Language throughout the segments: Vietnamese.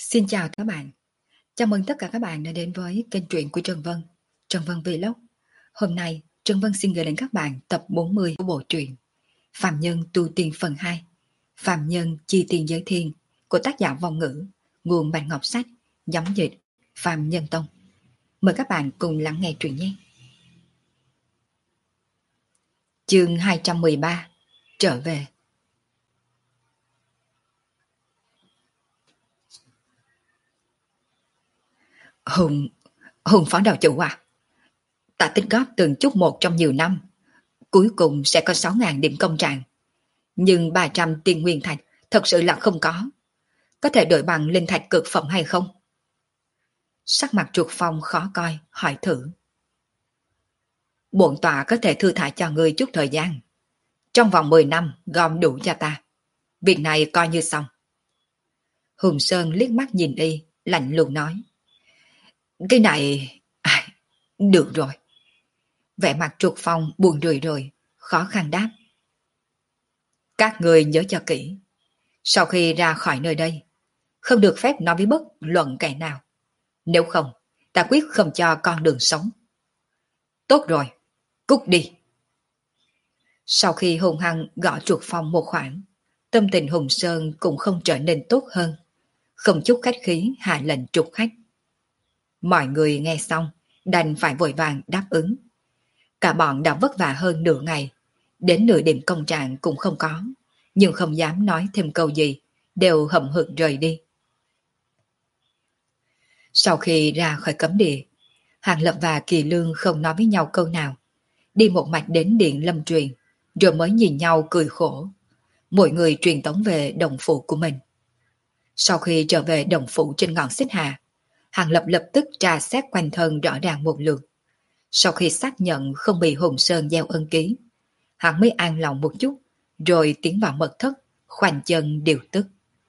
Xin chào các bạn. Chào mừng tất cả các bạn đã đến với kênh truyện của Trần Vân, Trần Vân Vlog. Hôm nay, Trần Vân xin gửi đến các bạn tập 40 của bộ truyện Phàm Nhân Tu Tiên phần 2, Phàm Nhân Chi Tiền Giới Thiên của tác giả Vong Ngữ, nguồn Bạch Ngọc Sách, nhóm dịch Phàm Nhân Tông. Mời các bạn cùng lắng nghe truyện nhé. Chương 213: Trở về. Hùng, Hùng phó đạo chủ à? Ta tích góp từng chút một trong nhiều năm, cuối cùng sẽ có 6.000 điểm công trạng. Nhưng 300 tiền nguyên thạch thật sự là không có. Có thể đổi bằng linh thạch cực phẩm hay không? Sắc mặt Trục Phong khó coi, hỏi thử. Bổn tọa có thể thư thả cho ngươi chút thời gian. Trong vòng 10 năm gom đủ cho ta. Việc này coi như xong. Hùng Sơn liếc mắt nhìn y, lạnh lùng nói. Cái này... được rồi. Vẻ mặt Trục Phong buồn rười rồi, khó khăn đáp. Các người nhớ cho kỹ. Sau khi ra khỏi nơi đây, không được phép nói với bất luận kẻ nào. Nếu không, ta quyết không cho con đường sống. Tốt rồi, cút đi. Sau khi hùng hăng gõ Trục Phong một khoảng, tâm tình Hùng Sơn cũng không trở nên tốt hơn. Không chút khách khí hạ lệnh trục khách. Mọi người nghe xong, đành phải vội vàng đáp ứng. Cả bọn đã vất vả hơn nửa ngày, đến nửa điểm công trạng cũng không có, nhưng không dám nói thêm câu gì, đều hậm hực rời đi. Sau khi ra khỏi cấm địa, Hàng Lập và Kỳ Lương không nói với nhau câu nào, đi một mạch đến điện Lâm Truyền, rồi mới nhìn nhau cười khổ. Mỗi người truyền tống về đồng phụ của mình. Sau khi trở về đồng phụ trên ngọn Xích Hà, Hàng Lập lập tức tra xét quanh thân rõ ràng một lượt. Sau khi xác nhận không bị Hùng Sơn gieo ân ký, hắn mới an lòng một chút, rồi tiến vào mật thất, khoanh chân điều tức.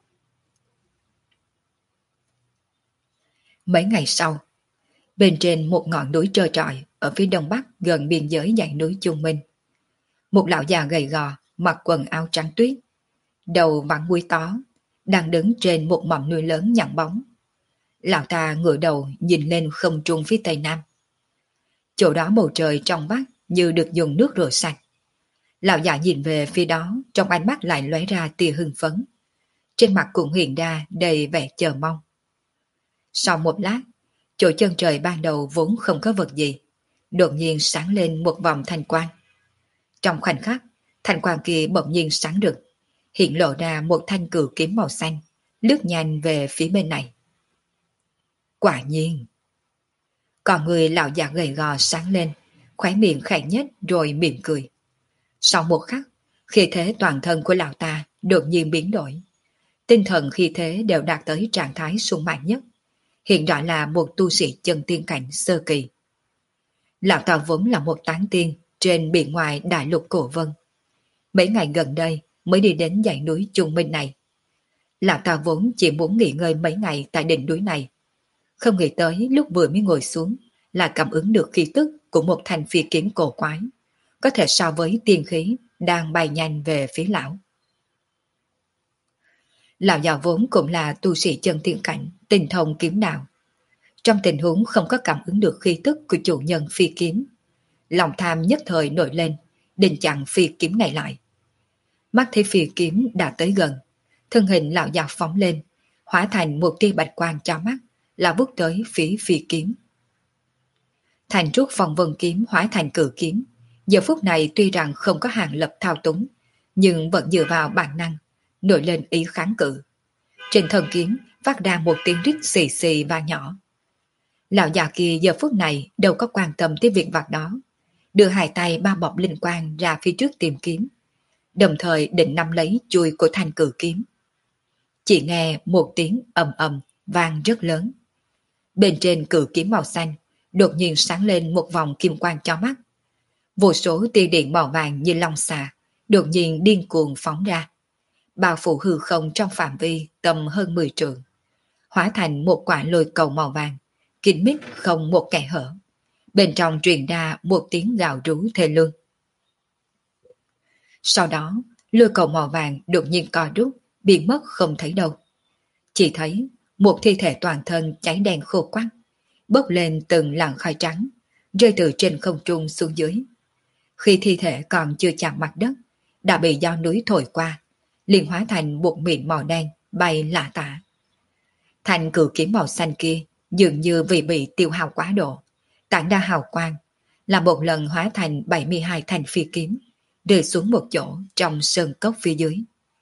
Mấy ngày sau, bên trên một ngọn núi trơ trọi ở phía đông bắc gần biên giới dãy núi Trung Minh, một lão già gầy gò, mặc quần áo trắng tuyết, đầu vặn mũi tó, đang đứng trên một mỏm núi lớn nhẵn bóng. Lão ta ngửa đầu nhìn lên không trung phía tây nam. Chỗ đó bầu trời trong vắt như được dùng nước rửa sạch. Lão già nhìn về phía đó, trong ánh mắt lại lóe ra tia hưng phấn. Trên mặt cũng hiện ra đầy vẻ chờ mong. Sau một lát, chỗ chân trời ban đầu vốn không có vật gì, đột nhiên sáng lên một vòng thanh quang. Trong khoảnh khắc, thanh quang kia bỗng nhiên sáng rực, hiện lộ ra một thanh cửu kiếm màu xanh, lướt nhanh về phía bên này. Quả nhiên! Còn người lão già gầy gò sáng lên, khóe miệng khẽ nhếch rồi mỉm cười. Sau một khắc, khí thế toàn thân của lão ta đột nhiên biến đổi. Tinh thần khí thế đều đạt tới trạng thái sung mãn nhất, hiện rõ là một tu sĩ chân tiên cảnh sơ kỳ. Lão ta vốn là một tán tiên trên biển ngoài đại lục Cổ Vân. Mấy ngày gần đây mới đi đến dãy núi Trung Minh này. Lão ta vốn chỉ muốn nghỉ ngơi mấy ngày tại đỉnh núi này. Không nghĩ tới lúc vừa mới ngồi xuống là cảm ứng được khí tức của một thanh phi kiếm cổ quái, có thể so với tiên khí đang bay nhanh về phía lão. Lão già vốn cũng là tu sĩ chân tiên cảnh, tinh thông kiếm đạo. Trong tình huống không có cảm ứng được khí tức của chủ nhân phi kiếm, lòng tham nhất thời nổi lên, định chặn phi kiếm này lại. Mắt thấy phi kiếm đã tới gần, thân hình lão già phóng lên, hóa thành một tia bạch quang cho mắt, là vút tới phía phi kiếm. Thành trúc phong vân kiếm hóa thành cự kiếm, giờ phút này tuy rằng không có Hàng Lập thao túng, nhưng vẫn dựa vào bản năng, nổi lên ý kháng cự. Trên thân kiếm phát ra một tiếng rít xì xì và nhỏ. Lão già kia giờ phút này đâu có quan tâm tới việc vặt đó, đưa hai tay bao bọc linh quang ra phía trước tìm kiếm, đồng thời định nắm lấy chuôi của thanh cự kiếm. Chỉ nghe một tiếng ầm ầm vang rất lớn. Bên trên cự kiếm màu xanh đột nhiên sáng lên một vòng kim quang cho mắt. Vô số tia điện màu vàng như long xà đột nhiên điên cuồng phóng ra, bao phủ hư không trong phạm vi tầm hơn 10 trượng, hóa thành một quả lôi cầu màu vàng, kín mít không một kẽ hở. Bên trong truyền ra một tiếng gào rú thê lương. Sau đó, lôi cầu màu vàng đột nhiên co rút, biến mất không thấy đâu. Chỉ thấy Một thi thể toàn thân cháy đen khô quắc, bốc lên từng làn khói trắng, rơi từ trên không trung xuống dưới. Khi thi thể còn chưa chạm mặt đất, đã bị gió núi thổi qua, liền hóa thành một miệng màu đen bay lả tả. Thanh cự kiếm màu xanh kia dường như vì bị tiêu hao quá độ, tản ra hào quang, là một lần hóa thành 72 thanh phi kiếm, rơi xuống một chỗ trong sơn cốc phía dưới.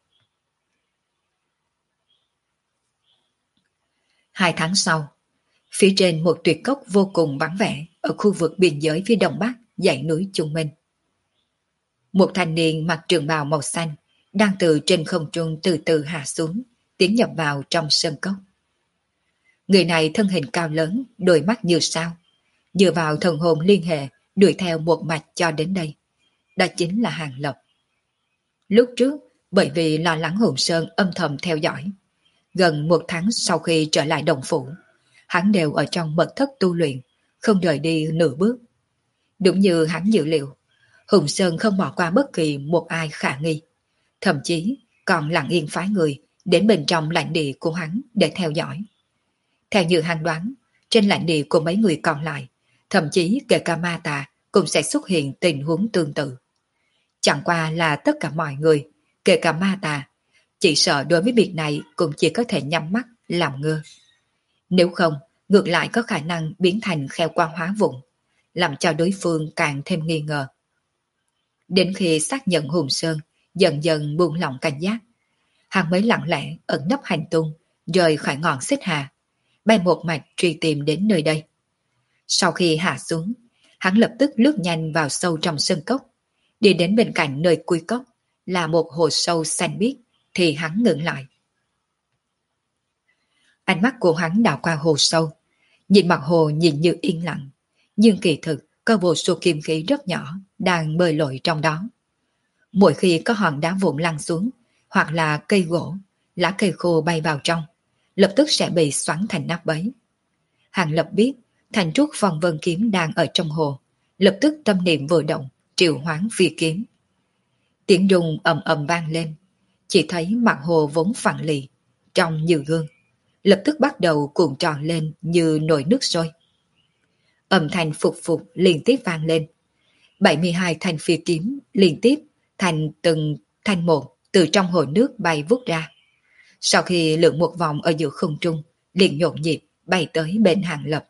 2 tháng sau, phía trên một tuyệt cốc vô cùng vắng vẻ ở khu vực biên giới phía đông bắc dãy núi Trung Minh. Một thanh niên mặc trường bào màu xanh đang từ trên không trung từ từ hạ xuống, tiến nhập vào trong sơn cốc. Người này thân hình cao lớn, đôi mắt như sao, dựa vào thần hồn liên hệ đuổi theo một mạch cho đến đây. Đó chính là Hàng Lập. Lúc trước, bởi vì lo lắng Hồn Sơn âm thầm theo dõi, gần 1 tháng sau khi trở lại đồng phủ, hắn đều ở trong mật thất tu luyện, không rời đi nửa bước. Đúng như hắn dự liệu, Hùng Sơn không bỏ qua bất kỳ một ai khả nghi, thậm chí còn lặng yên phái người đến bên trong lãnh địa của hắn để theo dõi. Theo như hắn đoán, trên lãnh địa của mấy người còn lại, thậm chí kể cả ma tà cũng sẽ xuất hiện tình huống tương tự. Chẳng qua là tất cả mọi người, kể cả ma tà, chỉ sợ đối với việc này cũng chỉ có thể nhắm mắt làm ngơ. Nếu không, ngược lại có khả năng biến thành kheo qua hóa vụng, làm cho đối phương càng thêm nghi ngờ. Đến khi xác nhận Hùng Sơn dần dần buông lỏng cảnh giác, hắn mới lặng lẽ ẩn nấp hành tung, rời khỏi ngọn xích hà, bay một mạch truy tìm đến nơi đây. Sau khi hạ xuống, hắn lập tức lướt nhanh vào sâu trong sơn cốc, đi đến bên cạnh nơi cuối cốc là một hồ sâu xanh biếc, thì hắn ngừng lại. Ánh mắt của hắn đảo qua hồ sâu, nhìn mặt hồ nhìn như yên lặng, nhưng kỳ thực có vô số kim khí rất nhỏ đang bơi lội trong đó. Mỗi khi có hòn đá vụn lăn xuống, hoặc là cây gỗ, lá cây khô bay vào trong, lập tức sẽ bị xoắn thành nát bấy. Hàng Lập biết thành trúc phong vân kiếm đang ở trong hồ, lập tức tâm niệm vừa động, triệu hoán phi kiếm. Tiếng rung ầm ầm vang lên, chỉ thấy mặt hồ vốn phẳng lì, trong như gương, lập tức bắt đầu cuộn tròn lên như nồi nước sôi. Âm thanh phục phục liên tiếp vang lên. 72 thanh phi kiếm liên tiếp thành từng thanh một từ trong hồ nước bay vút ra. Sau khi lượn một vòng ở giữa không trung, liền nhộn nhịp bay tới bên Hàng Lập.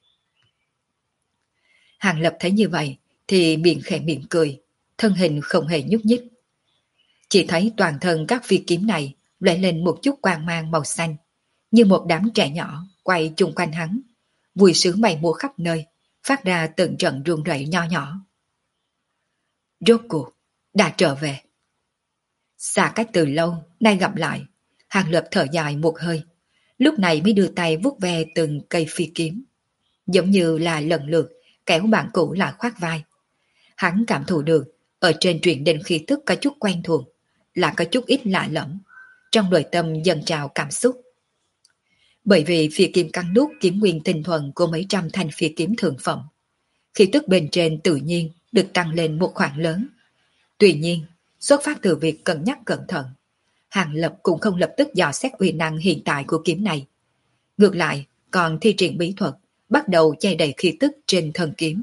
Hàng Lập thấy như vậy thì miệng khẽ mỉm cười, thân hình không hề nhúc nhích. Chỉ thấy toàn thân các phi kiếm này lóe lên một chút quang mang màu xanh, như một đám trẻ nhỏ quay chung quanh hắn, vui sướng bay múa khắp nơi, phát ra từng trận rung rẩy nho nhỏ. Rốt cuộc đã trở về. Xa cách từ lâu, nay gặp lại, Hàng Lập thở dài một hơi, lúc này mới đưa tay vuốt ve từng cây phi kiếm, giống như là lần lượt kéo bạn cũ lại khoác vai. Hắn cảm thụ được ở trên truyền đến khí tức có chút quen thuộc, là có chút ít lạ lẫm, trong nội tâm dần trào cảm xúc. Bởi vì phi kiếm cắn nuốt kiếm nguyên tinh thuần của mấy trăm thanh phi kiếm thượng phẩm, khí tức bên trên tự nhiên được tăng lên một khoảng lớn. Tuy nhiên, xuất phát từ việc cân nhắc cẩn thận, Hàng Lập cũng không lập tức dò xét uy năng hiện tại của kiếm này. Ngược lại, còn thi triển bí thuật, bắt đầu che đậy khí tức trên thân kiếm.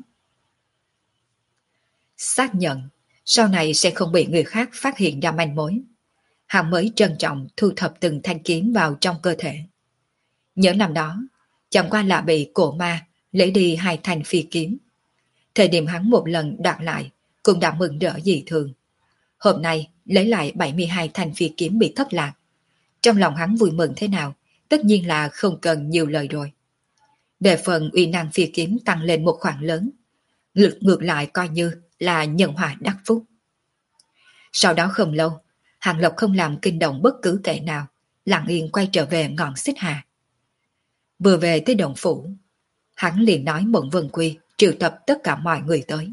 Xác nhận, sau này sẽ không bị người khác phát hiện ra manh mối. Hắn mới trân trọng thu thập từng thanh kiếm vào trong cơ thể. Nhớ năm đó, chẳng qua là bị cổ ma lấy đi 2 thanh phi kiếm. Thời điểm hắn một lần đoạt lại, cũng đã mừng rỡ dị thường. Hôm nay lấy lại 72 thanh phi kiếm bị thất lạc. Trong lòng hắn vui mừng thế nào, tất nhiên là không cần nhiều lời rồi. Về phần uy năng phi kiếm tăng lên một khoảng lớn, ngược lại coi như là nhân hòa đắc phúc. Sau đó không lâu, Hàng Lập không làm kinh động bất cứ kẻ nào, lặng yên quay trở về ngọn xích hà. Vừa về tới động phủ, hắn liền nói Mộng Vân Quy triệu tập tất cả mọi người tới.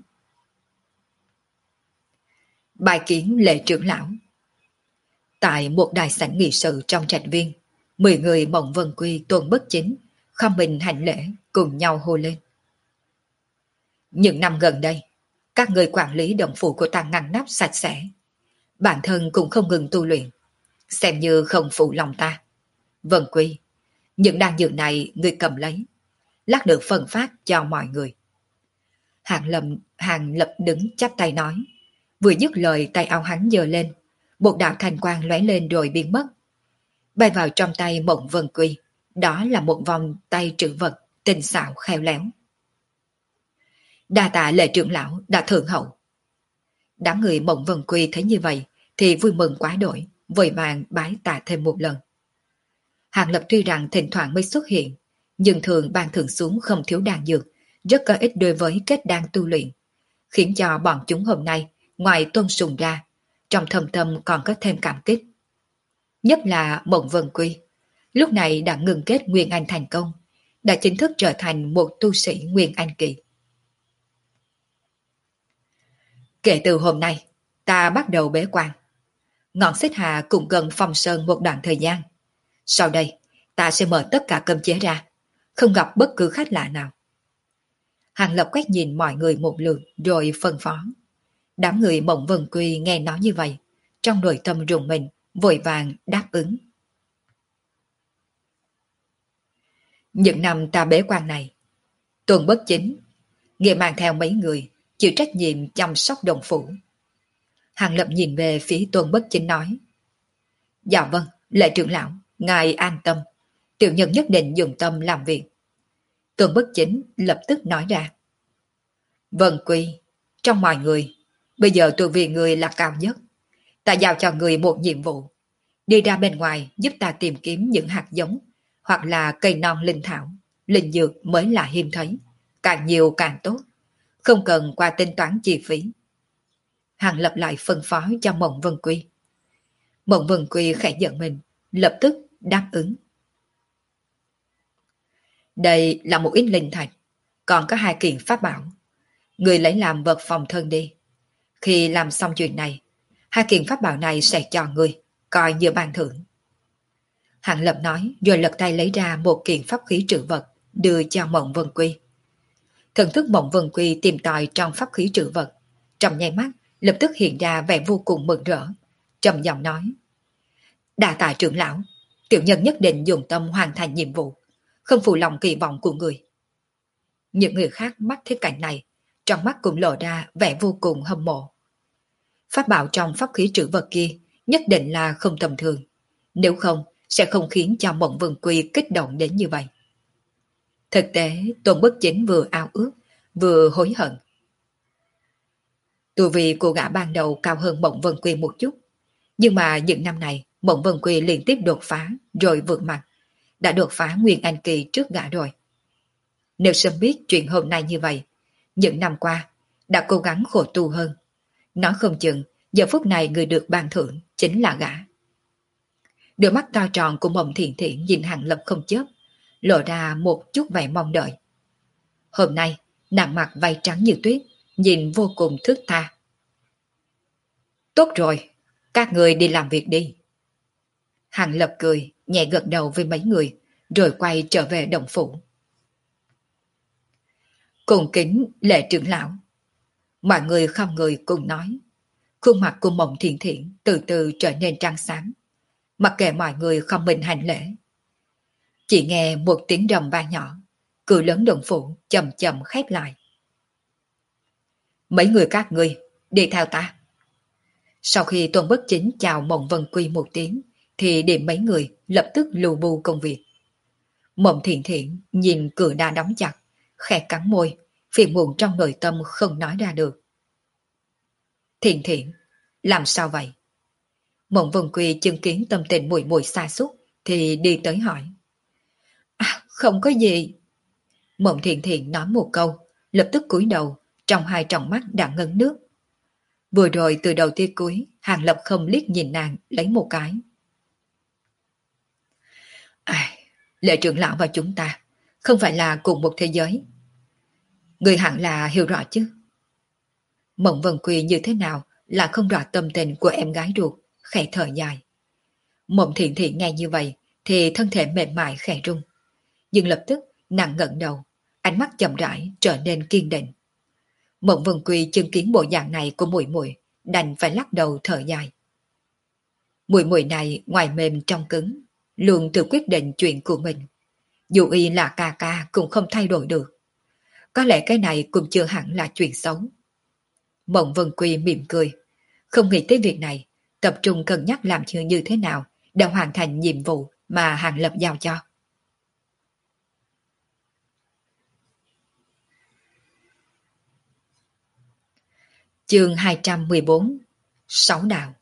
Bài kiến lệ trưởng lão. Tại một đài sảnh nghị sự trong trạch viên, 10 người Mộng Vân Quy Tôn Bất Chính không mình hành lễ cùng nhau hô lên. Những năm gần đây, các người quản lý động phủ của ta ngăn nắp sạch sẽ, bản thân cũng không ngừng tu luyện, xem như không phụ lòng ta. Vân Quy, Những đan dược này người cầm lấy, lát nữa phân phát cho mọi người. Hàng Lập đứng chắp tay nói. Vừa dứt lời tay áo hắn giơ lên, một đạo thanh quang lóe lên rồi biến mất. Bay vào trong tay Mộng Vân Quy, đó là một vòng tay trữ vật tinh xảo khéo léo. Đa tạ Lệ trưởng lão đã thượng hậu. Đám người Mộng Vân Quy thấy như vậy thì vui mừng quá đổi, vội vàng bái tạ thêm một lần. Hàng Lập tuy rằng thỉnh thoảng mới xuất hiện, nhưng thường ban thưởng xuống không thiếu đan dược, rất có ích đối với kết đan tu luyện, khiến cho bọn chúng hôm nay ngoài tôn sùng ra, trong thâm tâm còn có thêm cảm kích. Nhất là Mộng Vân Quy, lúc này đã ngừng kết Nguyên Anh thành công, đã chính thức trở thành một tu sĩ Nguyên Anh kỳ. Kể từ hôm nay, ta bắt đầu bế quan. Ngọn Xích Hà cũng gần Phong Sơn một đoạn thời gian. Sau đây, ta sẽ mở tất cả cấm chế ra, không gặp bất cứ khách lạ nào. Hàng Lập quét nhìn mọi người một lượt rồi phân phó. Đám người Mộng Vân Quy nghe nói như vậy, trong nội tâm rùng mình, vội vàng đáp ứng. Những năm ta bế quan này, Tuần Bất Chính, nghĩa mang theo mấy người, chịu trách nhiệm chăm sóc đồng phủ. Hàng Lập nhìn về phía Tuần Bất Chính nói. Dạ vâng, Lệ trưởng lão, ngài an tâm, tiểu nhân nhất định dùng tâm làm việc. Tuần Bất Chính lập tức nói ra. Vân Quy, trong mọi người, bây giờ tôi vì người là cao nhất. Ta giao cho người một nhiệm vụ, đi ra bên ngoài giúp ta tìm kiếm những hạt giống, hoặc là cây non linh thảo, linh dược mới là hiếm thấy, càng nhiều càng tốt, không cần qua tính toán chi phí. Hàng Lập lại phân phó cho Mộng Vân Quy. Mộng Vân Quy khẽ giận mình, lập tức đáp ứng. Đây là một ít linh thạch, còn có 2 kiện pháp bảo. Người lấy làm vật phòng thân đi. Khi làm xong chuyện này, 2 kiện pháp bảo này sẽ cho người, coi như ban thưởng. Hàng Lập nói rồi lật tay lấy ra một kiện pháp khí trữ vật, đưa cho Mộng Vân Quy. Thần thức Mộng Vân Quy tìm tòi trong pháp khí trữ vật, trong nháy mắt lập tức hiện ra vẻ vô cùng mừng rỡ, trầm giọng nói. Đa tạ trưởng lão, tiểu nhân nhất định dùng tâm hoàn thành nhiệm vụ, không phụ lòng kỳ vọng của người. Những người khác mắt thấy cảnh này, trong mắt cũng lộ ra vẻ vô cùng hâm mộ. Pháp bảo trong pháp khí trữ vật kia nhất định là không tầm thường, nếu không sẽ không khiến cho Mộng Vân Quy kích động đến như vậy. Thực tế, Tôn Bất Chính vừa ao ước, vừa hối hận. Tu vi của gã ban đầu cao hơn Mộng Vân Quy một chút, nhưng mà những năm này Mộng Vân Quy liên tiếp đột phá rồi vượt mặt, đã đột phá Nguyên Anh kỳ trước gã rồi. Nếu sớm biết chuyện hôm nay như vậy, những năm qua đã cố gắng khổ tu hơn, nói không chừng giờ phút này người được ban thưởng chính là gã. Đôi mắt to tròn của Mộng Thiện Thiện nhìn Hàng Lập không chớp, lộ ra một chút vẻ mong đợi. Hôm nay nàng mặc váy trắng như tuyết, nhìn vô cùng thướt tha. Tốt rồi, các người đi làm việc đi. Hàng Lập cười, nhẹ gật đầu với mấy người, rồi quay trở về động phủ. Cùng kính Lệ trưởng lão. Mọi người không người cùng nói. Khuôn mặt của Mộng Thiện Thiện từ từ trở nên trắng sáng. Mặc kệ mọi người không mình hành lễ. Chỉ nghe một tiếng rầm vang nhỏ, cửa lớn động phủ chậm chậm khép lại. Mấy người các ngươi đi theo ta. Sau khi Tôn Bất Chính chào Mộng Vân Quy một tiếng, thì điểm mấy người lập tức lù bù công việc. Mộng Thiện Thiện nhìn cửa đã đóng chặt, khẽ cắn môi, phiền muộn trong nội tâm không nói ra được. Thiện Thiện, làm sao vậy? Mộng Vân Quy chứng kiến tâm tình muội muội sa sút thì đi tới hỏi. À, không có gì. Mộng Thiện Thiện nói một câu, lập tức cúi đầu, trong 2 tròng mắt đã ngấn nước. Vừa rồi từ đầu tới cuối, Hàng Lập không liếc nhìn nàng lấy một cái. Lệ trưởng lão và chúng ta không phải là cùng một thế giới. Người hẳn là hiểu rõ chứ. Mộng Vân Quy như thế nào là không rõ tâm tình của em gái ruột, khẽ thở dài. Mộng Thiện Thiện nghe như vậy thì thân thể mềm mại khẽ rung. Nhưng lập tức nàng ngẩng đầu, ánh mắt chậm rãi trở nên kiên định. Mộng Vân Quy chứng kiến bộ dạng này của muội muội, đành phải lắc đầu thở dài. Muội muội này ngoài mềm trong cứng, luôn tự quyết định chuyện của mình. Dù y là ca ca cũng không thay đổi được. Có lẽ cái này cũng chưa hẳn là chuyện xấu. Mộng Vân Quy mỉm cười, không nghĩ tới việc này, tập trung cân nhắc làm như thế nào để hoàn thành nhiệm vụ mà Hàng Lập giao cho. Chương 214. Sáu đạo.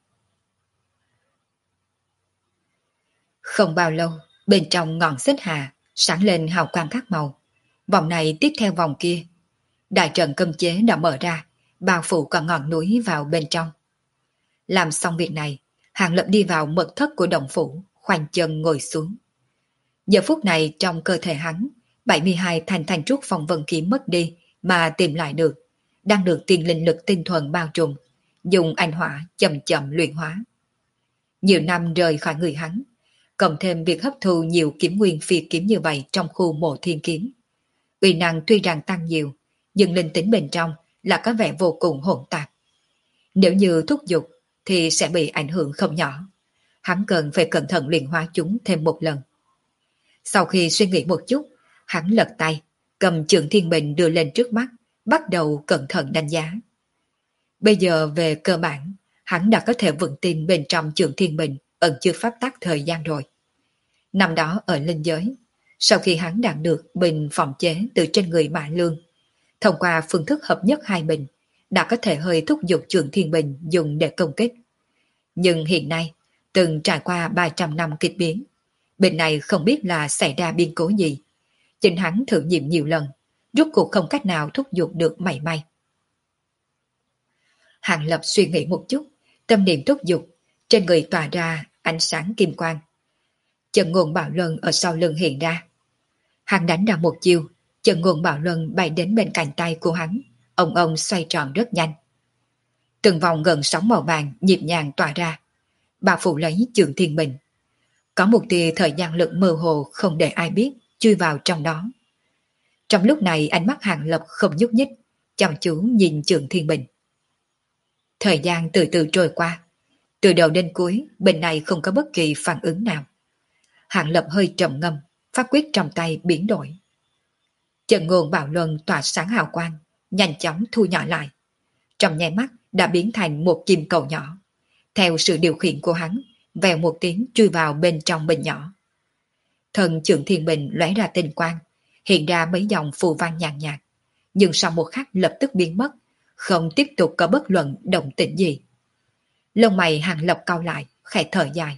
Không bao lâu, bên trong ngọn xích hà sáng lên hào quang các màu. Vòng này tiếp theo vòng kia. Đại trận cấm chế đã mở ra, bao phủ cả ngọn núi vào bên trong. Làm xong việc này, Hàng Lập đi vào mật thất của động phủ, khoanh chân ngồi xuống. Giờ phút này trong cơ thể hắn, 72 thành trúc phong vân kiếm mất đi mà tìm lại được, đang được tiên linh lực tinh thuần bao trùm, dùng anh hỏa chậm chậm luyện hóa. Nhiều năm rời khỏi người hắn, cộng thêm việc hấp thu nhiều kiếm nguyên phi kiếm như vậy trong khu mộ thiên kiếm. Uy năng tuy rằng tăng nhiều, nhưng linh tính bên trong là có vẻ vô cùng hỗn tạp. Nếu như thúc giục thì sẽ bị ảnh hưởng không nhỏ. Hắn cần phải cẩn thận luyện hóa chúng thêm một lần. Sau khi suy nghĩ một chút, hắn lật tay, cầm Trường Thiên Bình đưa lên trước mắt, bắt đầu cẩn thận đánh giá. Bây giờ về cơ bản, hắn đã có thể vững tin bên trong Trường Thiên Bình ẩn chứa pháp tắc thời gian rồi. Năm đó ở linh giới, sau khi hắn đạt được bình phòng chế từ trên người Mã Lương, thông qua phương thức hợp nhất hai bình, đã có thể hơi thúc giục Trường Thiên Bình dùng để công kích. Nhưng hiện nay, từng trải qua 300 năm kịch biến, bên này không biết là xảy ra biến cố gì. Chính hắn thử nghiệm nhiều lần, rốt cuộc không cách nào thúc giục được mảy may. Hàng Lập suy nghĩ một chút, tâm niệm thúc giục, trên người tỏa ra ánh sáng kim quang. Chân ngôn Bảo Luân ở sau lưng hiện ra. Hắn đánh ra một chiêu, chân ngôn Bảo Luân bay đến bên cạnh tay của hắn, ông xoay tròn rất nhanh. Từng vòng gần sóng màu vàng nhịp nhàng tỏa ra, bao phủ lấy Trường Thiên Bình. Có một tia thời gian lực mơ hồ không để ai biết chui vào trong đó. Trong lúc này ánh mắt Hàng Lập không nhúc nhích, chăm chú nhìn Trường Thiên Bình. Thời gian từ từ trôi qua, từ đầu đến cuối bên này không có bất kỳ phản ứng nào. Hàng Lập hơi trầm ngâm, pháp quyết trong tay biến đổi. Trận ngôn Bảo Luân tỏa sáng hào quang, nhanh chóng thu nhỏ lại. Trong nháy mắt đã biến thành một kim cầu nhỏ. Theo sự điều khiển của hắn, vèo một tiếng chui vào bên trong bình nhỏ. Thần Trường Thiên Bình lóe ra tinh quang, hiện ra mấy dòng phù văn nhàn nhạt, nhưng sau một khắc lập tức biến mất, không tiếp tục có bất luận động tĩnh gì. Lông mày Hàng Lập cau lại, khẽ thở dài.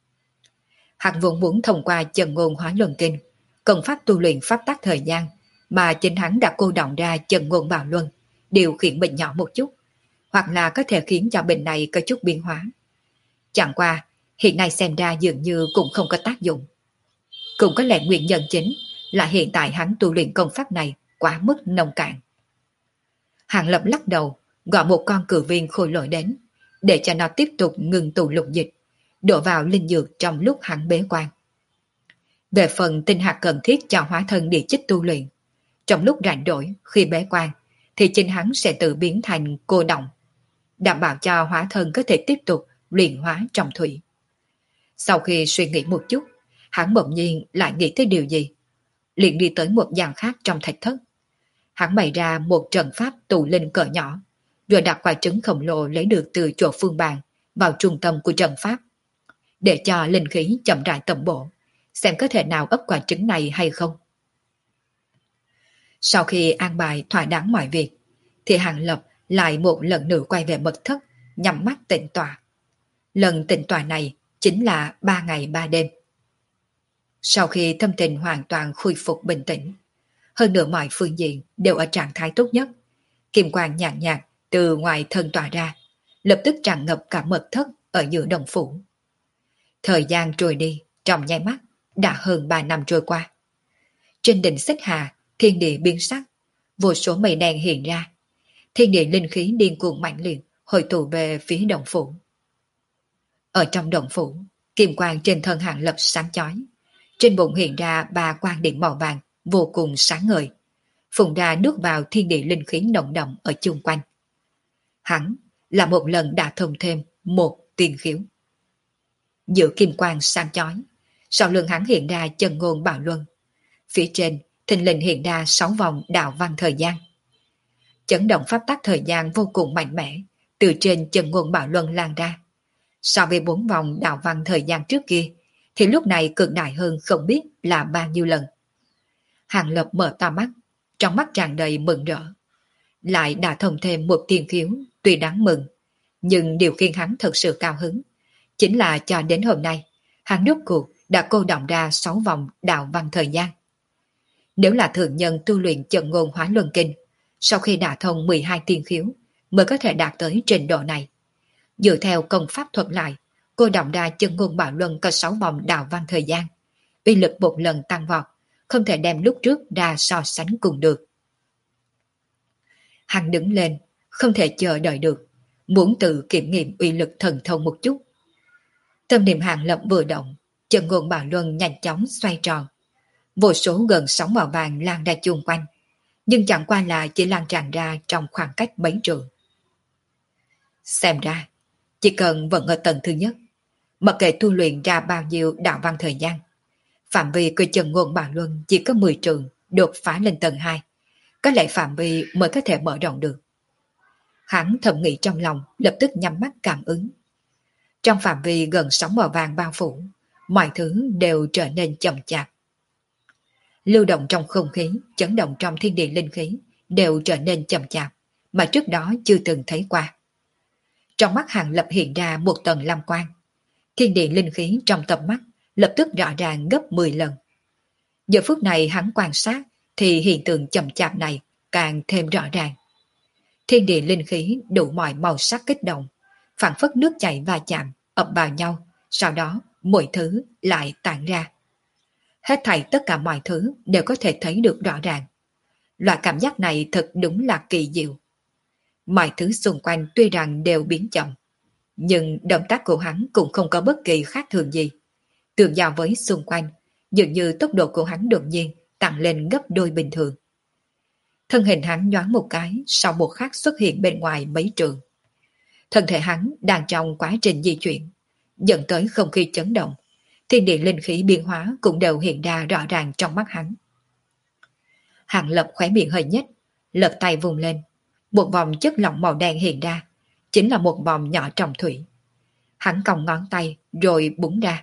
Hắn vốn muốn thông qua Chân Ngôn Hóa Luân Kinh, cần pháp tu luyện pháp tắc thời gian, mà chính hắn đã cô động ra Chân Ngôn Bảo Luân, điều khiển bình nhỏ một chút, hoặc là có thể khiến cho bình này có chút biến hóa. Chẳng qua, hiện nay xem ra dường như cũng không có tác dụng. Cũng có lẽ nguyên nhân chính là hiện tại hắn tu luyện công pháp này quá mức nông cạn. Hàng Lập lắc đầu, gọi một con cử viên khôi lỗi đến, để cho nó tiếp tục ngừng tụ lục dịch, đổ vào linh dược trong lúc hắn bế quan. Về phần tinh hạt cần thiết cho hóa thân địa chích tu luyện, trong lúc rảnh rỗi khi bế quan, thì chính hắn sẽ tự biến thành cô động, đảm bảo cho hóa thân có thể tiếp tục luyện hóa trong thủy. Sau khi suy nghĩ một chút, hắn bỗng nhiên lại nghĩ tới điều gì, liền đi tới một gian khác trong thạch thất. Hắn bày ra một trận pháp tụ linh cỡ nhỏ, rồi đặt quả trứng khổng lồ lấy được từ chỗ phương bàn vào trung tâm của trận pháp, để cho linh khí chậm rãi tầm bổ, xem có thể nào ấp quả trứng này hay không. Sau khi an bài thỏa đáng mọi việc, thì Hàng Lập lại một lần nữa quay về mật thất, nhắm mắt tĩnh tọa. Lần tĩnh tọa này chính là 3 ngày 3 đêm. Sau khi tâm tình hoàn toàn khôi phục bình tĩnh, hơn nữa mọi phương diện đều ở trạng thái tốt nhất, kim quang nhàn nhạt từ ngoài thân tỏa ra, lập tức tràn ngập cả mật thất ở giữa đồng phủ. Thời gian trôi đi, trong nháy mắt, đã hơn 3 năm trôi qua. Trên đỉnh Xích Hà, thiên địa biến sắc, vô số mây đen hiện ra, thiên địa linh khí điên cuồng mạnh liệt hội tụ về phía đồng phủ. Ở trong đồng phủ, kim quang trên thân Hàng Lập sáng chói, trên bụng hiện ra 3 quang điện màu vàng vô cùng sáng ngời, phun ra nước vào thiên địa linh khí nồng đậm ở chung quanh. Hắn là một lần đã thông thêm một tiên khiếu. Giữa kim quang sáng chói, sau lưng hắn hiện ra Chân Ngôn Bảo Luân, Phía trên, thình lình hiện ra 6 vòng đạo văn thời gian. Chấn động pháp tắc thời gian vô cùng mạnh mẽ, từ trên chân ngôn bảo luân lan ra. So với 4 vòng đạo văn thời gian trước kia, thì lúc này cường đại hơn không biết là bao nhiêu lần. Hàng Lập mở to mắt, trong mắt tràn đầy mừng rỡ. Lại đã thông thêm một tiền khiếu, tuy đáng mừng, nhưng điều khiến hắn thật sự cao hứng chính là cho đến hôm nay, hắn rốt cuộc đã cô động ra 6 vòng đạo văn thời gian. Nếu là thường nhân tu luyện chân ngôn hóa luân kinh, sau khi đã thông 12 tiên khiếu mới có thể đạt tới trình độ này. Dựa theo công pháp thuật lại, cô động ra chân ngôn bảo luân có 6 vòng đạo văn thời gian. Uy lực một lần tăng vọt, không thể đem lúc trước ra so sánh cùng được. Hắn đứng lên, không thể chờ đợi được, muốn tự kiểm nghiệm uy lực thần thông một chút. Tâm niệm Hàng Lập vừa động, chân ngôn bảo luân nhanh chóng xoay tròn. Vô số gần sóng màu vàng lan ra chung quanh, nhưng chẳng qua là chỉ lan tràn ra trong khoảng cách mấy trượng. Xem ra, chỉ cần vẫn ở tầng thứ nhất, mặc kệ tu luyện ra bao nhiêu đạo văn thời gian, phạm vi của chân ngôn bảo luân chỉ có 10 trượng đột phá lên tầng 2, có lẽ phạm vi mới có thể mở rộng được. Hắn thầm nghĩ trong lòng, lập tức nhắm mắt cảm ứng. Trong phạm vi gần sóng màu vàng bao phủ, mọi thứ đều trở nên chậm chạp. Lưu động trong không khí, chấn động trong thiên địa linh khí đều trở nên chậm chạp, mà trước đó chưa từng thấy qua. Trong mắt Hàng Lập hiện ra một tầng lam quang. Thiên địa linh khí trong tầm mắt lập tức rõ ràng gấp 10 lần. Giờ phút này hắn quan sát thì hiện tượng chậm chạp này càng thêm rõ ràng. Thiên địa linh khí đủ mọi màu sắc kích động, phản phất nước chảy va chạm, ập vào nhau, sau đó mọi thứ lại tản ra. Hết thảy tất cả mọi thứ đều có thể thấy được rõ ràng. Loại cảm giác này thật đúng là kỳ diệu. Mọi thứ xung quanh tuy rằng đều biến chậm, nhưng động tác của hắn cũng không có bất kỳ khác thường gì. Tương giao với xung quanh, dường như tốc độ của hắn đột nhiên tăng lên gấp đôi bình thường. Thân hình hắn nhoáng một cái, sau một khắc xuất hiện bên ngoài mấy trượng. Thân thể hắn đang trong quá trình di chuyển, dẫn tới không khí chấn động. Thiên địa linh khí biến hóa cũng đều hiện ra rõ ràng trong mắt hắn. Hàng Lập khóe miệng hơi nhếch, lật tay vùng lên. Một vòng chất lỏng màu đen hiện ra, chính là một vòng nhỏ trọng thủy. Hắn còng ngón tay rồi búng ra.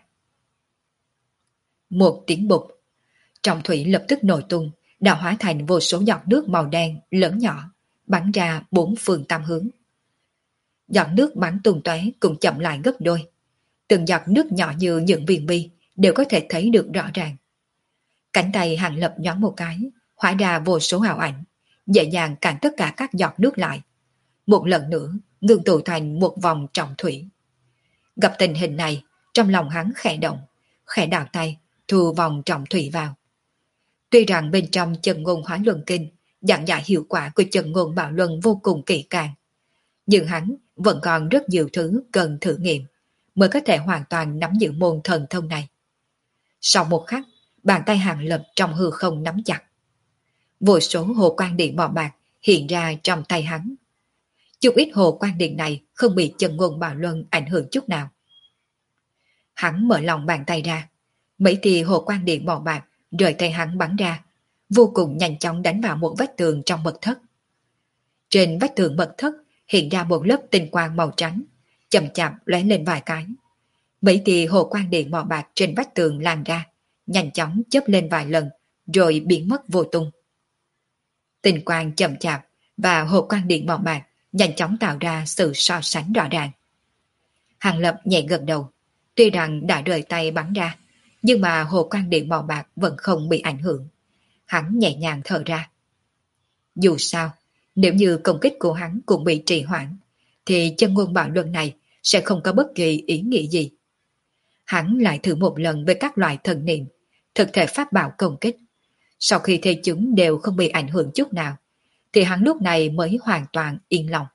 Một tiếng bụp, trọng thủy lập tức nổi tung, đã hóa thành vô số giọt nước màu đen lớn nhỏ, bắn ra 4 phương tám hướng. Giọt nước bắn tung tóe cũng chậm lại gấp đôi. Từng giọt nước nhỏ như những viên bi đều có thể thấy được rõ ràng. Cánh tay Hàng Lập nhoáng một cái, hóa ra vô số ảo ảnh, dễ dàng cản tất cả các giọt nước lại. Một lần nữa ngưng tụ thành một vòng trọng thủy. Gặp tình hình này, trong lòng hắn khẽ động, khẽ đào tay, thu vòng trọng thủy vào. Tuy rằng bên trong chân ngôn hóa luân kinh, giảng giải hiệu quả của chân ngôn bảo luân vô cùng kỹ càng, nhưng hắn vẫn còn rất nhiều thứ cần thử nghiệm mới có thể hoàn toàn nắm giữ môn thần thông này. Sau một khắc, bàn tay Hàng Lập trong hư không nắm chặt. Vô số hồ quang điện màu bạc hiện ra trong tay hắn. Chút ít hồ quang điện này không bị chân ngôn bảo luân ảnh hưởng chút nào. Hắn mở lòng bàn tay ra, mấy tia hồ quang điện màu bạc rời tay hắn bắn ra, vô cùng nhanh chóng đánh vào một vách tường trong mật thất. Trên vách tường mật thất hiện ra một lớp tinh quang màu trắng, chậm chạp lóe lên vài cái. Mấy tia hồ quang điện màu bạc trên vách tường lan ra, nhanh chóng chớp lên vài lần, rồi biến mất vô tung. Tinh quang chậm chạp và hồ quang điện màu bạc nhanh chóng tạo ra sự so sánh rõ ràng. Hàng Lập nhẹ gật đầu, tuy rằng đã rời tay bắn ra, nhưng mà hồ quang điện màu bạc vẫn không bị ảnh hưởng. Hắn nhẹ nhàng thở ra. Dù sao, nếu như công kích của hắn cũng bị trì hoãn, thì chân ngôn bảo luân này sẽ không có bất kỳ ý nghĩa gì. Hắn lại thử một lần với các loại thần niệm, thực thể pháp bảo công kích. Sau khi thấy chúng đều không bị ảnh hưởng chút nào, thì hắn lúc này mới hoàn toàn yên lòng.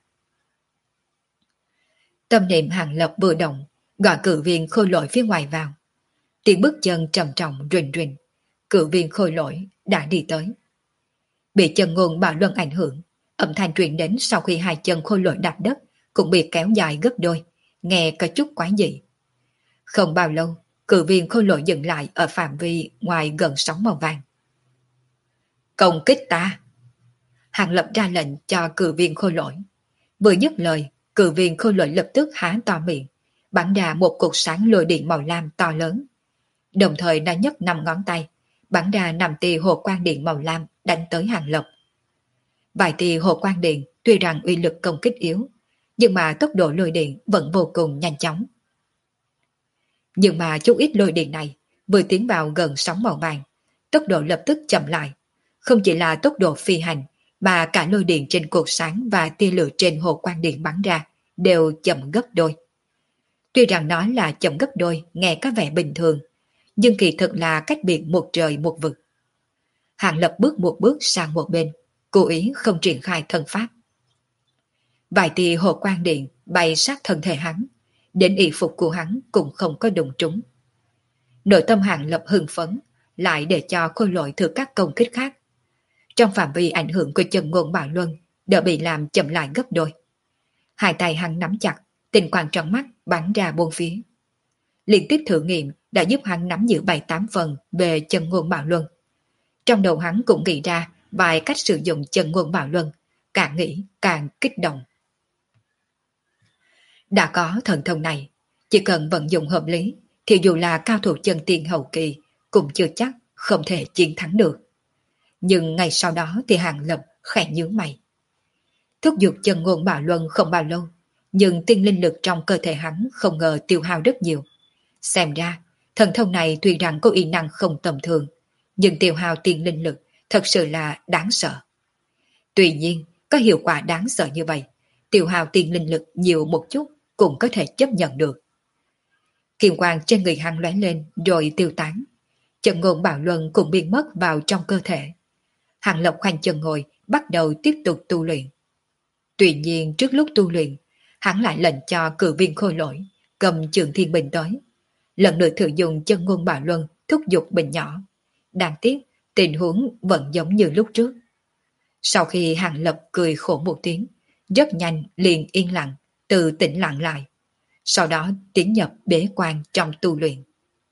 Tâm niệm Hàng Lập vừa động, gọi cử viên khôi lỗi phía ngoài vào. Tiếng bước chân trầm trọng rình rình, cử viên khôi lỗi đã đi tới. Bị chân ngôn bảo luân ảnh hưởng, âm thanh truyền đến sau khi hai chân khôi lỗi đạp đất cũng bị kéo dài gấp đôi, nghe có chút quái dị. Không bao lâu, cử viên khôi lỗi dừng lại ở phạm vi ngoài gần sóng màu vàng. Công kích ta! Hàng Lập ra lệnh cho cử viên Khôi Lỗi. Vừa dứt lời, cử viên Khôi Lỗi lập tức há to miệng, bắn ra một cột sáng lôi điện màu lam to lớn. Đồng thời đã nhấc 5 ngón tay, bắn ra 5 tia hồ quang điện màu lam đánh tới Hàng Lập. Vài tia hồ quang điện tuy rằng uy lực công kích yếu, nhưng mà tốc độ lôi điện vẫn vô cùng nhanh chóng. Nhưng mà chút ít lôi điện này vừa tiến vào gần sóng màu vàng, tốc độ lập tức chậm lại. Không chỉ là tốc độ phi hành, mà cả lôi điện trên cột sáng và tia lửa trên hồ quang điện bắn ra đều chậm gấp đôi. Tuy rằng nói là chậm gấp đôi nghe có vẻ bình thường, nhưng kỳ thực là cách biệt một trời một vực. Hàng Lập bước một bước sang một bên, cố ý không triển khai thân pháp. Vài tia hồ quang điện bay sát thân thể hắn, đến y phục của hắn cũng không có đụng trúng. Nội tâm Hàng Lập hưng phấn, lại để cho Khôi Lỗi thử các công kích khác. Trong phạm vi ảnh hưởng của chân ngôn bạo luân, đã bị làm chậm lại gấp đôi. Hai tay hắn nắm chặt, tinh quang trong mắt bắn ra bốn phía. Liên tiếp thử nghiệm đã giúp hắn nắm giữ 7-8 phần về chân ngôn bạo luân. Trong đầu hắn cũng nghĩ ra vài cách sử dụng chân ngôn bạo luân, càng nghĩ càng kích động. Đã có thần thông này, chỉ cần vận dụng hợp lý, thì dù là cao thủ chân tiên hậu kỳ, cũng chưa chắc không thể chiến thắng được. Nhưng ngày sau đó thì Hàng Lập khẽ nhướng mày. Thúc giục chân ngôn bạo luân không bao lâu, nhưng tiên linh lực trong cơ thể hắn không ngờ tiêu hao rất nhiều. Xem ra, thần thông này tuy rằng có uy năng không tầm thường, nhưng tiêu hao tiên linh lực thật sự là đáng sợ. Tuy nhiên, có hiệu quả đáng sợ như vậy, tiêu hao tiên linh lực nhiều một chút cũng có thể chấp nhận được. Kiềm quang trên người hắn lóe lên rồi tiêu tán. Chân ngôn bạo luân cũng biến mất vào trong cơ thể. Hàng Lập khoanh chân ngồi, bắt đầu tiếp tục tu luyện. Tuy nhiên trước lúc tu luyện, hắn lại lệnh cho cử viên Khôi Lỗi cầm trường thiên bình tới. Lần nữa thử dùng chân ngôn bạo luân thúc giục bình nhỏ. Đáng tiếc, tình huống vẫn giống như lúc trước. Sau khi Hàng Lập cười khổ một tiếng, rất nhanh liền yên lặng, từ tĩnh lặng lại. Sau đó tiến nhập bế quan trong tu luyện.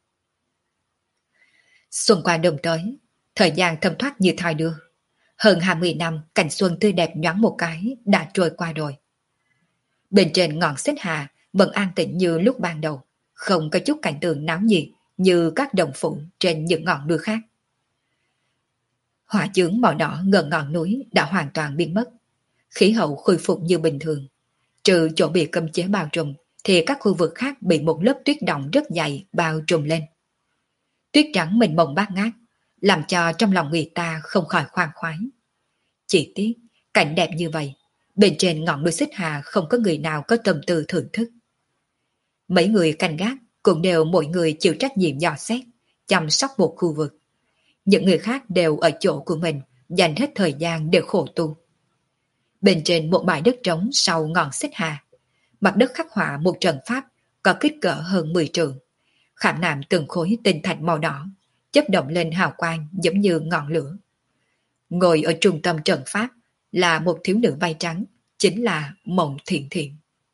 Xuân qua đông tới, thời gian thấm thoát như thoi đưa. Hơn 20 năm cảnh xuân tươi đẹp nhoáng một cái đã trôi qua rồi. Bên trên ngọn xích hà vẫn an tĩnh như lúc ban đầu, không có chút cảnh tượng náo nhiệt như các đồng phụ trên những ngọn núi khác. Hỏa chướng màu đỏ gần ngọn núi đã hoàn toàn biến mất, khí hậu khôi phục như bình thường. Trừ chỗ bị cấm chế bao trùm, thì các khu vực khác bị một lớp tuyết động rất dày bao trùm lên. Tuyết trắng mênh mông bát ngát, làm cho trong lòng người ta không khỏi khoan khoái. Chỉ tiếc, cảnh đẹp như vậy, bên trên ngọn núi Xích Hà không có người nào có tâm tư thưởng thức. Mấy người canh gác cũng đều mỗi người chịu trách nhiệm dò xét, chăm sóc một khu vực. Những người khác đều ở chỗ của mình, dành hết thời gian để khổ tu. Bên trên một bãi đất trống sau ngọn Xích Hà, mặt đất khắc họa một trận pháp có kích cỡ hơn 10 trượng, khảm nạm từng khối tinh thạch màu đỏ, chớp động lên hào quang giống như ngọn lửa. Ngồi ở trung tâm trận pháp là một thiếu nữ vai trắng, chính là Mộng Thiện Thiện.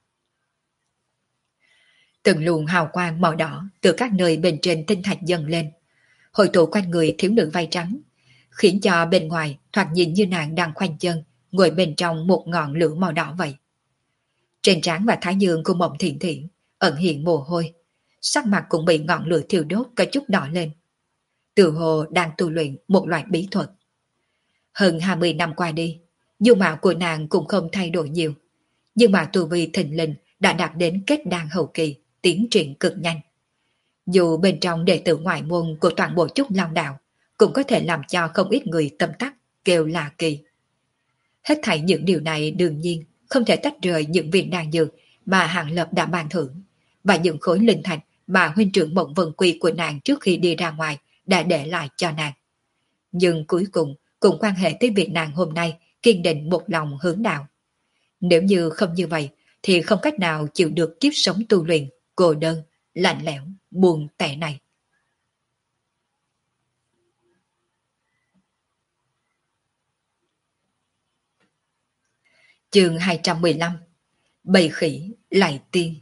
Từng luồng hào quang màu đỏ từ các nơi bên trên tinh thạch dâng lên, hội tụ quanh người thiếu nữ vai trắng, khiến cho bên ngoài thoạt nhìn như nàng đang khoanh chân ngồi bên trong một ngọn lửa màu đỏ vậy. Trên trán và thái dương của Mộng Thiện Thiện ẩn hiện mồ hôi, sắc mặt cũng bị ngọn lửa thiêu đốt có chút đỏ lên. Từ hồ đang tu luyện một loại bí thuật. Hơn 20 năm qua đi, dung mạo của nàng cũng không thay đổi nhiều, nhưng mà tu vi thịnh linh đã đạt đến kết đan hậu kỳ, tiến triển cực nhanh. Dù bên trong đệ tử ngoại môn của toàn bộ Trúc Long Đạo cũng có thể làm cho không ít người tâm tắc kêu là kỳ. Hết thảy những điều này đương nhiên không thể tách rời những viên đan dược mà Hàng Lập đã ban thưởng, và những khối linh thạch mà huynh trưởng Mộng Vân Quy của nàng trước khi đi ra ngoài đã để lại cho nàng. Nhưng cuối cùng cũng quan hệ tới việc nàng hôm nay kiên định một lòng hướng đạo. Nếu như không như vậy thì không cách nào chịu được kiếp sống tu luyện, cô đơn, lạnh lẽo, buồn tẻ này. Chương 215. Bầy khỉ lại tiên.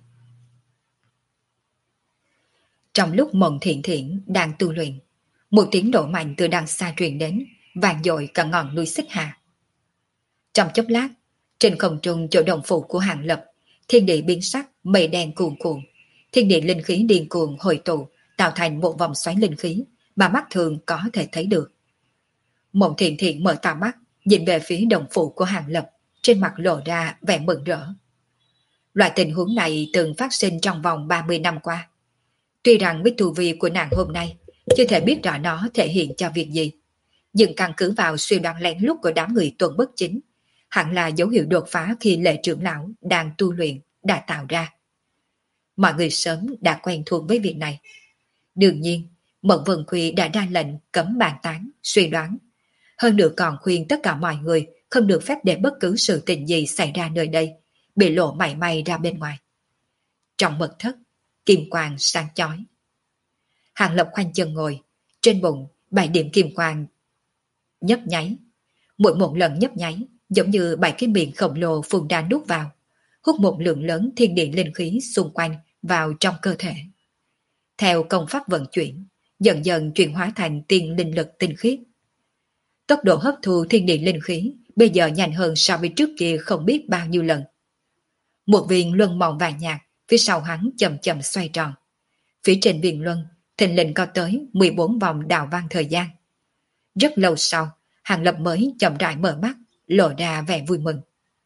Trong lúc Mộng Thiện Thiện đang tu luyện, một tiếng nổ mạnh từ đằng xa truyền đến, vang dội cả ngọn núi Xích Hà. Trong chốc lát, trên không trung chỗ động phủ của Hàng Lập, thiên địa biến sắc, mây đen cuồn cuộn, thiên địa linh khí điên cuồng hội tụ, tạo thành một vòng xoáy linh khí mà mắt thường có thể thấy được. Mộng Thiện Thiện mở to mắt, nhìn về phía động phủ của Hàng Lập, trên mặt lộ ra vẻ mừng rỡ. Loại tình huống này từng phát sinh trong vòng 30 năm qua. Tuy rằng với tu vi của nàng hôm nay chưa thể biết rõ nó thể hiện cho việc gì, nhưng căn cứ vào suy đoán lén lút của đám người Tuần Bất Chính, hẳn là dấu hiệu đột phá khi Lệ trưởng lão đang tu luyện đã tạo ra. Mọi người sớm đã quen thuộc với việc này. Đương nhiên, Mộng Vân Khuy đã ra lệnh cấm bàn tán, suy đoán. Hơn nữa còn khuyên tất cả mọi người không được phép để bất cứ sự tình gì xảy ra nơi đây, bị lộ mảy may ra bên ngoài. Trong mật thất, kim quang sáng chói. Hàng Lập khoanh chân ngồi, trên bụng 7 điểm kim quang nhấp nháy. Mỗi một lần nhấp nháy giống như 7 cái miệng khổng lồ phun ra nuốt vào, hút một lượng lớn thiên địa linh khí xung quanh vào trong cơ thể. Theo công pháp vận chuyển, dần dần chuyển hóa thành tiên linh lực tinh khiết. Tốc độ hấp thu thiên địa linh khí bây giờ nhanh hơn so với trước kia không biết bao nhiêu lần. Một viên luân màu vàng nhạt phía sau hắn chậm chậm xoay tròn. Phía trên viên luân thình lình có tới 14 vòng đào vang thời gian. Rất lâu sau, Hàng Lập mới chậm rãi mở mắt, lộ ra vẻ vui mừng.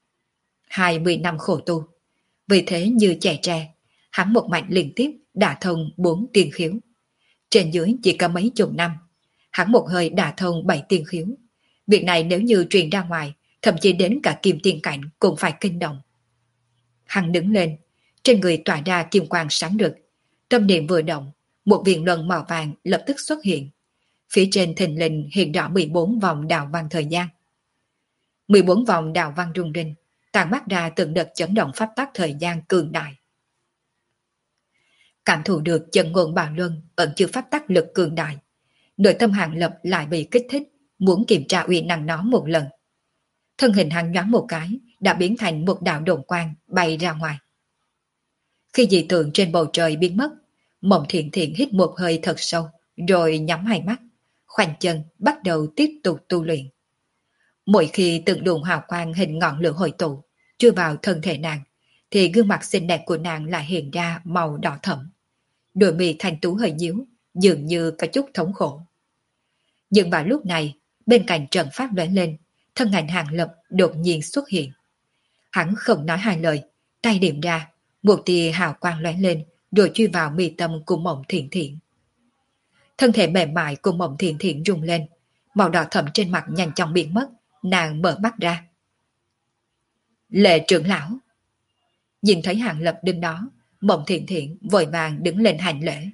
20 năm khổ tu, vì thế như trẻ tre, hắn một mạch liên tiếp đả thông 4 tiên khiếu. Trên dưới chỉ có mấy chục năm, hắn một hơi đả thông 7 tiên khiếu. Việc này nếu như truyền ra ngoài, thậm chí đến cả kim tiên cảnh cũng phải kinh động. Hắn đứng lên, trên người tỏa ra kim quang sáng rực. Tâm niệm vừa động, một viên luân màu vàng lập tức xuất hiện. Phía trên thình lình hiện rõ 14 vòng đào vang thời gian. 14 vòng đào vang rung rinh, tàn mắt ra từng đợt chấn động pháp tắc thời gian cường đại. Cảm thụ được chân ngôn bào luân ẩn chứa pháp tắc lực cường đại, nội tâm Hàng Lập lại bị kích thích, muốn kiểm tra uy năng nó một lần. Thân hình hắn nhoáng một cái, đã biến thành một đạo đồn quang bay ra ngoài. Khi dị tượng trên bầu trời biến mất, Mộng Thiện Thiện hít một hơi thật sâu, rồi nhắm hai mắt, khoanh chân bắt đầu tiếp tục tu luyện. Mỗi khi từng luồng hào quang hình ngọn lửa hội tụ chui vào thân thể nàng, thì gương mặt xinh đẹp của nàng lại hiện ra màu đỏ thẫm. Đôi mi thanh tú hơi nhíu, dường như có chút thống khổ. Nhưng vào lúc này, bên cạnh trận pháp lóe lên, thân ảnh Hàng Lập đột nhiên xuất hiện. Hắn không nói hai lời, tay điểm ra, một tia hào quang lóe lên, rồi chui vào mi tâm của Mộng Thiện Thiện. Thân thể mềm mại của Mộng Thiện Thiện rung lên, màu đỏ thẫm trên mặt nhanh chóng biến mất, nàng mở mắt ra. Lệ trưởng lão. Nhìn thấy Hàng Lập đứng đó, Mộng Thiện Thiện vội vàng đứng lên hành lễ.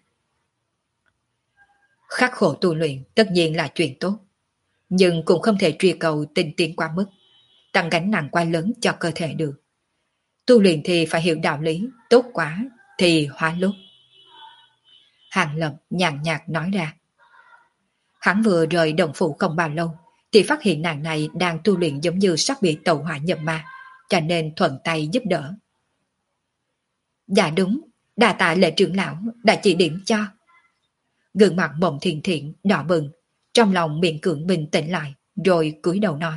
Khắc khổ tu luyện tất nhiên là chuyện tốt, nhưng cũng không thể truy cầu tinh tiến quá mức, tăng gánh nặng quá lớn cho cơ thể được. Tu luyện thì phải hiểu đạo lý, tốt quá thì hóa lúc. Hàng Lập nhàn nhạt nói ra. Hắn vừa rời động phủ không bao lâu, thì phát hiện nàng này đang tu luyện giống như sắp bị tẩu hỏa nhập ma, cho nên thuận tay giúp đỡ. Dạ đúng, đà tạ Lệ trưởng lão đã chỉ điểm cho. Gương mặt Mộng Thiện Thiện đỏ bừng, trong lòng miệng cưỡng bình tĩnh lại, rồi cúi đầu nói.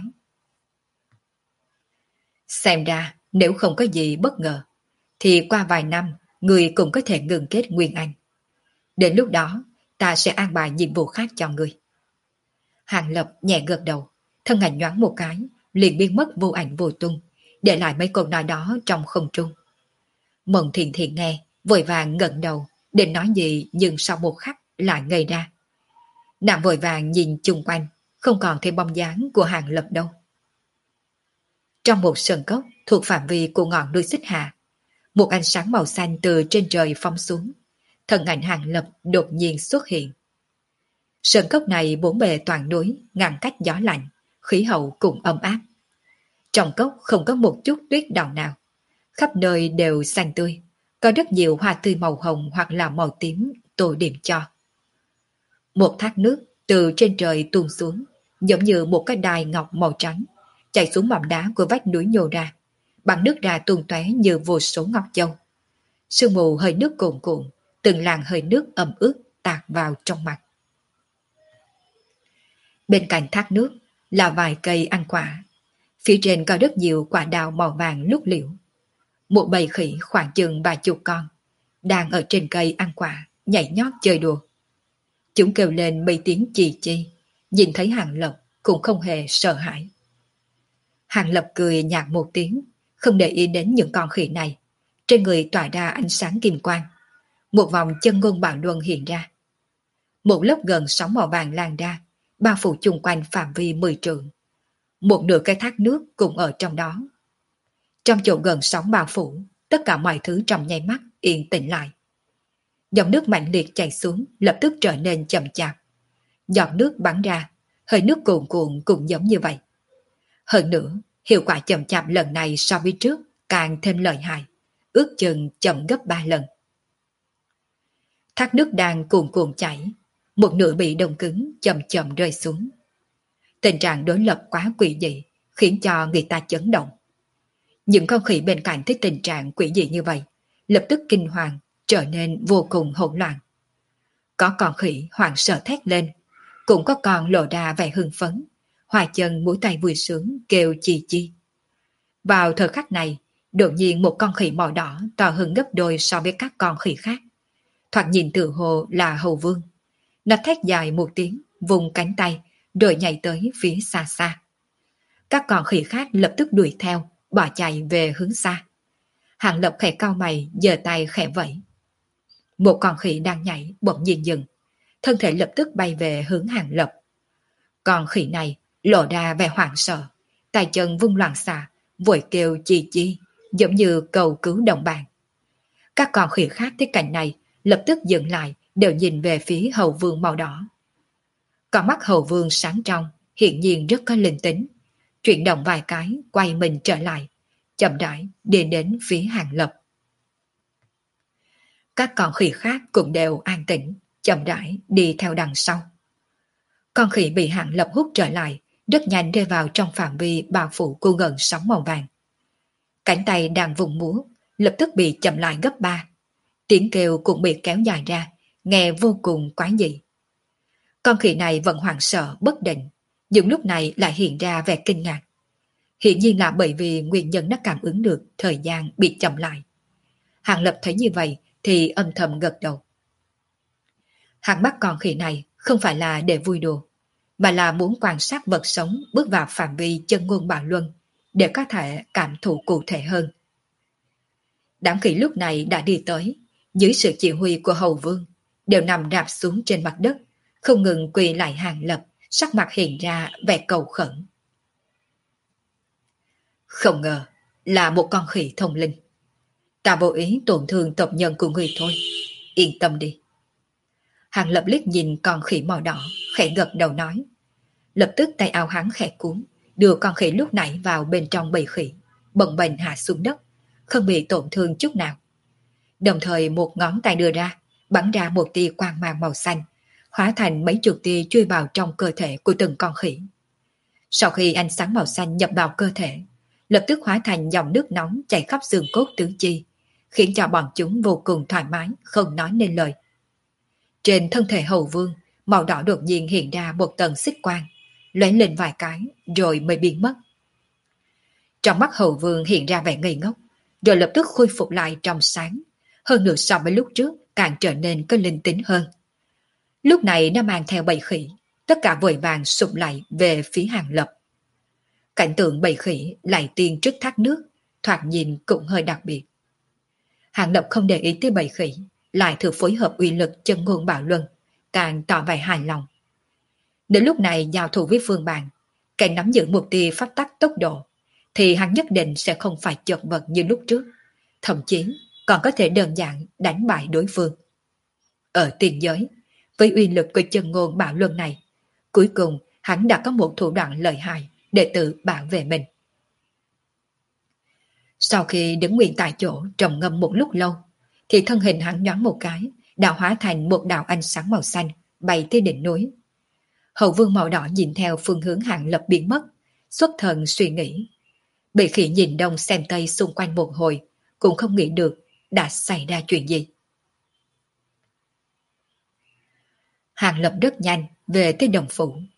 Xem ra nếu không có gì bất ngờ, thì qua vài năm người cũng có thể ngừng kết Nguyên Anh. Đến lúc đó, ta sẽ an bài nhiệm vụ khác cho người. Hàng Lập nhẹ gật đầu, thân ảnh nhoáng một cái, liền biến mất vô ảnh vô tung, để lại mấy câu nói đó trong không trung. Mộng Thiện Thiện nghe, vội vàng ngẩng đầu, định nói gì nhưng sau một khắc lại ngây ra. Nàng vội vàng nhìn chung quanh, không còn thấy bóng dáng của Hàng Lập đâu. Trong một sân cốc thuộc phạm vi của ngọn núi Xích Hà, một ánh sáng màu xanh từ trên trời phóng xuống, thân ảnh Hàng Lập đột nhiên xuất hiện. Sơn cốc này bốn bề toàn núi, ngăn cách gió lạnh, khí hậu cũng ấm áp. Trong cốc không có một chút tuyết đọng nào, khắp nơi đều xanh tươi, có rất nhiều hoa tươi màu hồng hoặc là màu tím tô điểm cho. Một thác nước từ trên trời tuôn xuống, giống như một cái đài ngọc màu trắng, chảy xuống mỏm đá của vách núi nhô ra, bắn nước ra tuôn tóe như vô số ngọc châu. Sương mù hơi nước cuồn cuộn, từng làn hơi nước ẩm ướt tạt vào trong mặt. Bên cạnh thác nước là vài cây ăn quả. Phía trên có rất nhiều quả đào màu vàng lúc liễu. Một bầy khỉ khoảng chừng 30 con đang ở trên cây ăn quả, nhảy nhót chơi đùa. Chúng kêu lên mấy tiếng chì chi, nhìn thấy Hàng Lập cũng không hề sợ hãi. Hàng Lập cười nhạt một tiếng, không để ý đến những con khỉ này. Trên người tỏa ra ánh sáng kim quang. Một vòng chân ngôn bạo luân hiện ra. Một lớp gần sóng màu vàng lan ra, bao phủ chung quanh phạm vi 10 trượng. Một nửa cái thác nước cũng ở trong đó. Trong chỗ gần sóng bao phủ, tất cả mọi thứ trong nháy mắt yên tĩnh lại. Dòng nước mạnh liệt chảy xuống, lập tức trở nên chậm chạp. Giọt nước bắn ra, hơi nước cuồn cuộn cũng giống như vậy. Hơn nữa, hiệu quả chậm chạp lần này so với trước càng thêm lợi hại, ước chừng chậm gấp 3 lần. Thác nước đang cuồn cuộn chảy, một nửa bị đông cứng chậm chậm rơi xuống. Tình trạng đối lập quá quỷ dị, khiến cho người ta chấn động. Những con khỉ bên cạnh thấy tình trạng quỷ dị như vậy, lập tức kinh hoàng, trở nên vô cùng hỗn loạn. Có con khỉ hoảng sợ thét lên, cũng có con lộ ra vẻ hưng phấn, hòa chân mũi tay vui sướng kêu chi chi. Vào thời khắc này, đột nhiên một con khỉ màu đỏ to hơn gấp đôi so với các con khỉ khác. Thoạt nhìn tự hồ là hầu vương. Nó thét dài một tiếng, vùng cánh tay, rồi nhảy tới phía xa xa. Các con khỉ khác lập tức đuổi theo, bỏ chạy về hướng xa. Hàng Lập khẽ cau mày, giơ tay khẽ vẫy. Một con khỉ đang nhảy bỗng nhiên dừng, thân thể lập tức bay về hướng Hàng Lập. Con khỉ này lộ ra vẻ hoảng sợ, tay chân vung loạn xạ, vội kêu chi chi, giống như cầu cứu đồng bạn. Các con khỉ khác thấy cảnh này, lập tức dừng lại, đều nhìn về phía hầu vương màu đỏ. Con mắt hầu vương sáng trong, hiện nhiên rất có linh tính. Chuyển động vài cái, quay mình trở lại, chậm rãi đi đến phía Hàng Lập. Các con khỉ khác cũng đều an tĩnh, chậm rãi đi theo đằng sau. Con khỉ bị Hàng Lập hút trở lại, rất nhanh rơi vào trong phạm vi bao phủ của gần sóng màu vàng. Cánh tay đang vùng múa, lập tức bị chậm lại gấp 3. Tiếng kêu cũng bị kéo dài ra, nghe vô cùng quái dị. Con khỉ này vẫn hoảng sợ, bất định, nhưng lúc này lại hiện ra vẻ kinh ngạc. Hiện nhiên là bởi vì nguyên nhân nó cảm ứng được thời gian bị chậm lại. Hàng Lập thấy như vậy thì âm thầm gật đầu. Hắn bắt con khỉ này không phải là để vui đùa, mà là muốn quan sát vật sống bước vào phạm vi chân ngôn bạo luân để có thể cảm thụ cụ thể hơn. Đám khỉ lúc này đã đi tới, dưới sự chỉ huy của hầu vương, đều nằm rạp xuống trên mặt đất, không ngừng quỳ lại Hàng Lập, sắc mặt hiện ra vẻ cầu khẩn. Không ngờ là một con khỉ thông linh. Ta vô ý tổn thương tộc nhân của người thôi. Yên tâm đi. Hàng Lập liếc nhìn con khỉ màu đỏ, khẽ gật đầu nói. Lập tức tay áo hắn khẽ cuốn, đưa con khỉ lúc nãy vào bên trong bầy khỉ, bần bềnh hạ xuống đất, không bị tổn thương chút nào. Đồng thời một ngón tay đưa ra, bắn ra một tia quang mang màu xanh, hóa thành mấy chục tia chui vào trong cơ thể của từng con khỉ. Sau khi ánh sáng màu xanh nhập vào cơ thể, lập tức hóa thành dòng nước nóng chảy khắp xương cốt tứ chi, khiến cho bọn chúng vô cùng thoải mái, không nói nên lời. Trên thân thể hầu vương, màu đỏ đột nhiên hiện ra một tầng xích quang, lóe lên vài cái rồi mới biến mất. Trong mắt hầu vương hiện ra vẻ ngây ngốc, rồi lập tức khôi phục lại trong sáng, hơn nữa so với lúc trước càng trở nên có linh tính hơn. Lúc này nó mang theo bầy khỉ, tất cả vội vàng sụp lại về phía Hàng Lập. Cảnh tượng bầy khỉ lại tiên trước thác nước, thoạt nhìn cũng hơi đặc biệt. Hàng Lập không để ý tới bầy khỉ, lại thử phối hợp uy lực chân ngôn bạo luân, càng tỏ vẻ hài lòng. Đến lúc này giao thủ với Phương Bàn, càng nắm giữ một tia pháp tắc tốc độ, thì hắn nhất định sẽ không phải chật vật như lúc trước, thậm chí còn có thể đơn giản đánh bại đối phương. Ở tiền giới, với uy lực của chân ngôn bạo luân này, cuối cùng hắn đã có một thủ đoạn lợi hại để tự bảo vệ mình. Sau khi đứng nguyên tại chỗ trầm ngâm một lúc lâu, thì thân hình hắn nhoáng một cái, đã hóa thành một đạo ánh sáng màu xanh, bay tới đỉnh núi. Hầu vương màu đỏ nhìn theo phương hướng Hàng Lập biến mất, xuất thần suy nghĩ. Bị khỉ nhìn đông xem tây xung quanh một hồi, cũng không nghĩ được đã xảy ra chuyện gì. Hàng Lập rất nhanh về tới đồng phủ,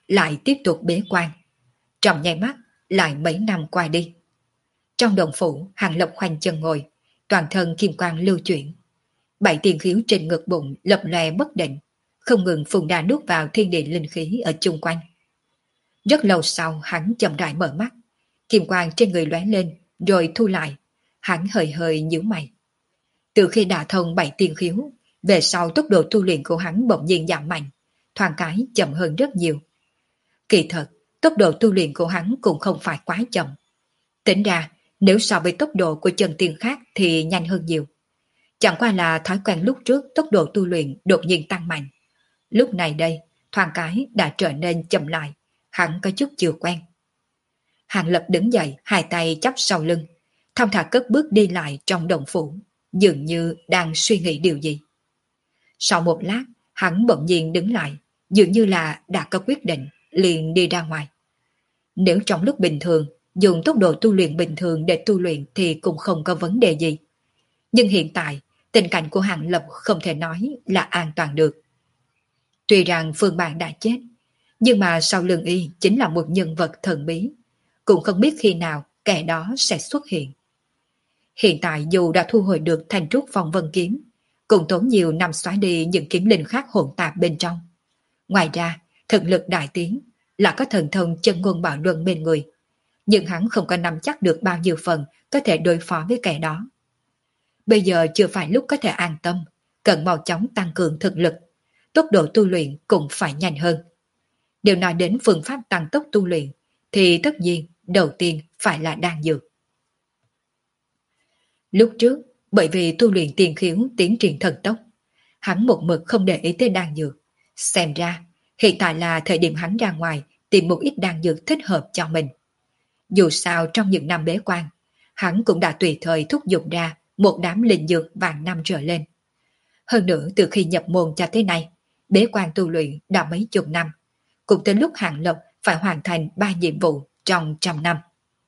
lại tiếp tục bế quan. Trong nháy mắt, lại mấy năm qua đi. Trong động phủ, Hàng Lập khoanh chân ngồi, toàn thân kim quang lưu chuyển. 7 tiền khiếu trên ngực bụng lập lòe bất định, không ngừng phun ra nuốt vào thiên địa linh khí ở chung quanh. Rất lâu sau hắn chậm rãi mở mắt, kim quang trên người lóe lên rồi thu lại, hắn hơi hơi nhíu mày. Từ khi đả thông 7 tiền khiếu, về sau tốc độ tu luyện của hắn bỗng nhiên giảm mạnh, thoáng cái chậm hơn rất nhiều. Kỳ thật, tốc độ tu luyện của hắn cũng không phải quá chậm. Tính ra, nếu so với tốc độ của chân tiên khác thì nhanh hơn nhiều. Chẳng qua là thói quen lúc trước tốc độ tu luyện đột nhiên tăng mạnh. Lúc này đây, thoáng cái đã trở nên chậm lại, hắn có chút chưa quen. Hàng Lập đứng dậy, hai tay chắp sau lưng, thong thả cất bước đi lại trong động phủ, dường như đang suy nghĩ điều gì. Sau một lát, hắn bỗng nhiên đứng lại, dường như là đã có quyết định, liền đi ra ngoài. Nếu trong lúc bình thường, dùng tốc độ tu luyện bình thường để tu luyện thì cũng không có vấn đề gì. Nhưng hiện tại, tình cảnh của Hàng Lập không thể nói là an toàn được. Tuy rằng Phương Bạn đã chết, nhưng mà sau lưng y chính là một nhân vật thần bí, cũng không biết khi nào kẻ đó sẽ xuất hiện. Hiện tại dù đã thu hồi được thành trúc phong vân kiếm, cũng tốn nhiều năm xóa đi những kiếm linh khác hỗn tạp bên trong. Ngoài ra, thực lực đại tiến là có thần thông chân ngôn bảo luận bên người, nhưng hắn không có nắm chắc được bao nhiêu phần có thể đối phó với kẻ đó. Bây giờ chưa phải lúc có thể an tâm, cần mau chóng tăng cường thực lực, tốc độ tu luyện cũng phải nhanh hơn. Nếu nói đến phương pháp tăng tốc tu luyện, thì tất nhiên đầu tiên phải là đan dược. Lúc trước, bởi vì tu luyện tiền khiếu tiến triển thần tốc, hắn một mực không để ý tới đan dược. Xem ra, hiện tại là thời điểm hắn ra ngoài tìm một ít đan dược thích hợp cho mình. Dù sao trong những năm bế quan, hắn cũng đã tùy thời thúc giục ra một đám linh dược vàng năm trở lên. Hơn nữa từ khi nhập môn cho tới nay, bế quan tu luyện đã mấy chục năm, cũng tới lúc Hàng Lập phải hoàn thành 3 nhiệm vụ trong 100 năm.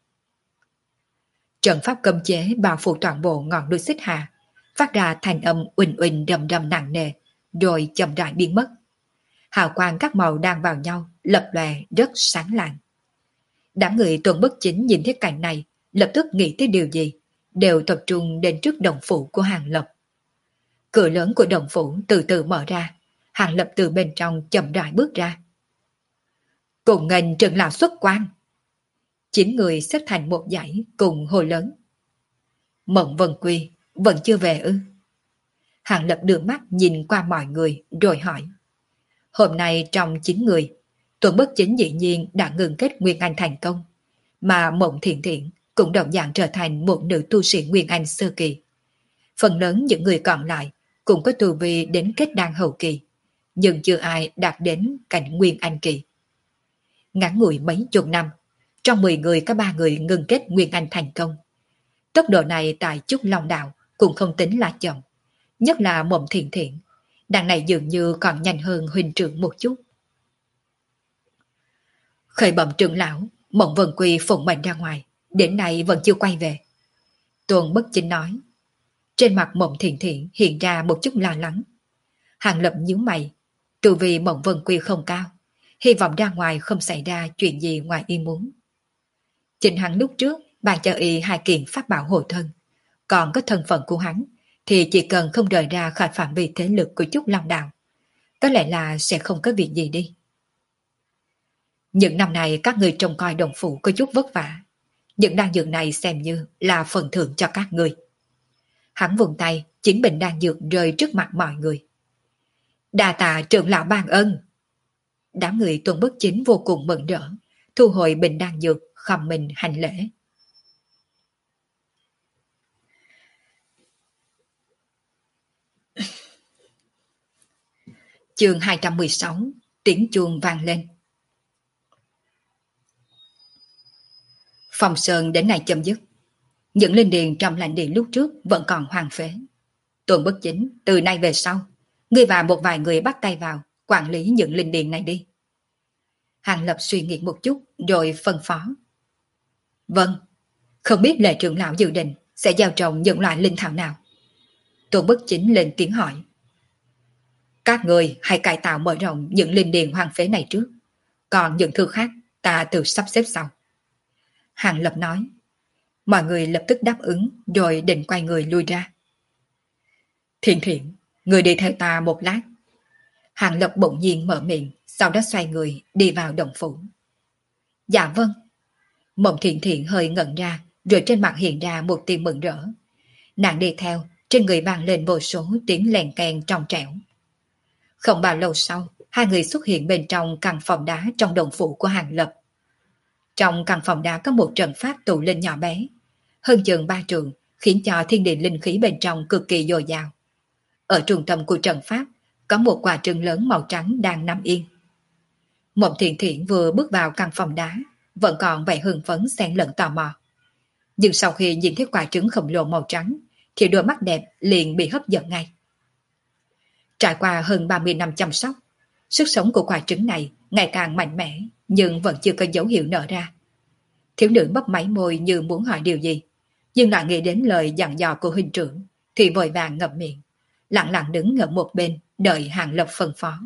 Trận pháp cấm chế bao phủ toàn bộ ngọn núi Xích Hà, phát ra thành âm uỳnh uỳnh rầm rầm nặng nề, rồi chậm rãi biến mất. Hào quang các màu đang vào nhau, lập lòe rất sáng lạng. Đám người Tuần Bất Chính nhìn thấy cảnh này, lập tức nghĩ tới điều gì, đều tập trung đến trước động phủ của Hàng Lập. Cửa lớn của động phủ từ từ mở ra, Hàng Lập từ bên trong chậm rãi bước ra. Cùng ngành trưởng lão xuất quan. 9 người xếp thành một dãy cùng hô lớn. Mộng Vân Quy vẫn chưa về ư? Hàng Lập đưa mắt nhìn qua mọi người rồi hỏi. Hôm nay trong 9 người, Tuần Bất Chính dĩ nhiên đã ngừng kết Nguyên Anh thành công, mà Mộng Thiện Thiện cũng đồng dạng trở thành một nữ tu sĩ Nguyên Anh sơ kỳ. Phần lớn những người còn lại cũng có tu vi đến kết đan hậu kỳ, nhưng chưa ai đạt đến cảnh Nguyên Anh kỳ. Ngắn ngủi mấy chục năm, trong 10 người có 3 người ngừng kết Nguyên Anh thành công. Tốc độ này tại Trúc Long Đạo cũng không tính là chậm, nhất là Mộng Thiện Thiện, đằng này dường như còn nhanh hơn huynh trưởng một chút. Khởi bẩm trưởng lão, Mộng Vân Quy phụng mệnh ra ngoài, đến nay vẫn chưa quay về. Tuần Bất Chính nói. Trên mặt Mộng Thiện Thiện hiện ra một chút lo lắng. Hàng Lập nhíu mày, tu vi Mộng Vân Quy không cao, hy vọng ra ngoài không xảy ra chuyện gì ngoài ý muốn. Chính hắn lúc trước bàn cho y 2 kiện pháp bảo hộ thân, còn có thân phận của hắn thì chỉ cần không rời ra khỏi phạm vi thế lực của Trúc Long Đạo, có lẽ là sẽ không có việc gì đi. Những năm này các người trông coi đồng phủ có chút vất vả, những đan dược này xem như là phần thưởng cho các người. Hắn vùng tay, 9 bình đan dược rơi trước mặt mọi người. Đa tạ trưởng lão ban ân. Đám người Tuần Bất Chính vô cùng mừng rỡ, thu hồi bình đan dược, khom mình hành lễ. Chương 216, tiếng chuông vang lên. Phong sơn đến nay chấm dứt. Những linh điền trong lãnh địa lúc trước vẫn còn hoang phế. Tuần Bất Chính, từ nay về sau, ngươi và một vài người bắt tay vào quản lý những linh điền này đi. Hàng Lập suy nghĩ một chút rồi phân phó. Vâng, không biết Lệ trưởng lão dự định sẽ gieo trồng những loại linh thảo nào? Tuần Bất Chính lên tiếng hỏi. Các người hãy cải tạo mở rộng những linh điền hoang phế này trước. Còn những thứ khác ta tự sắp xếp sau. Hàng Lập nói. Mọi người lập tức đáp ứng rồi định quay người lui ra. Thiện Thiện, người đi theo ta một lát. Hàng Lập bỗng nhiên mở miệng, sau đó xoay người đi vào động phủ. Dạ vâng. Mộng Thiện Thiện hơi ngẩn ra, rồi trên mặt hiện ra một tia mừng rỡ. Nàng đi theo, trên người vang lên vô số tiếng lèn keng trong trẻo. Không bao lâu sau, hai người xuất hiện bên trong căn phòng đá trong động phủ của Hàng Lập. Trong căn phòng đá có một trận pháp tụ linh nhỏ bé, hơn chừng 3 trượng, khiến cho thiên địa linh khí bên trong cực kỳ dồi dào. Ở trung tâm của trận pháp, có một quả trứng lớn màu trắng đang nằm yên. Mộng Thiện Thiện vừa bước vào căn phòng đá, vẫn còn vẻ hưng phấn xen lẫn tò mò. Nhưng sau khi nhìn thấy quả trứng khổng lồ màu trắng, thì đôi mắt đẹp liền bị hấp dẫn ngay. Trải qua hơn 30 năm chăm sóc, sức sống của quả trứng này ngày càng mạnh mẽ, nhưng vẫn chưa có dấu hiệu nở ra. Thiếu nữ bấp máy môi như muốn hỏi điều gì, nhưng lại nghĩ đến lời dặn dò của huynh trưởng, thì vội vàng ngậm miệng, lặng lặng đứng ở một bên, đợi Hàng Lập phân phó.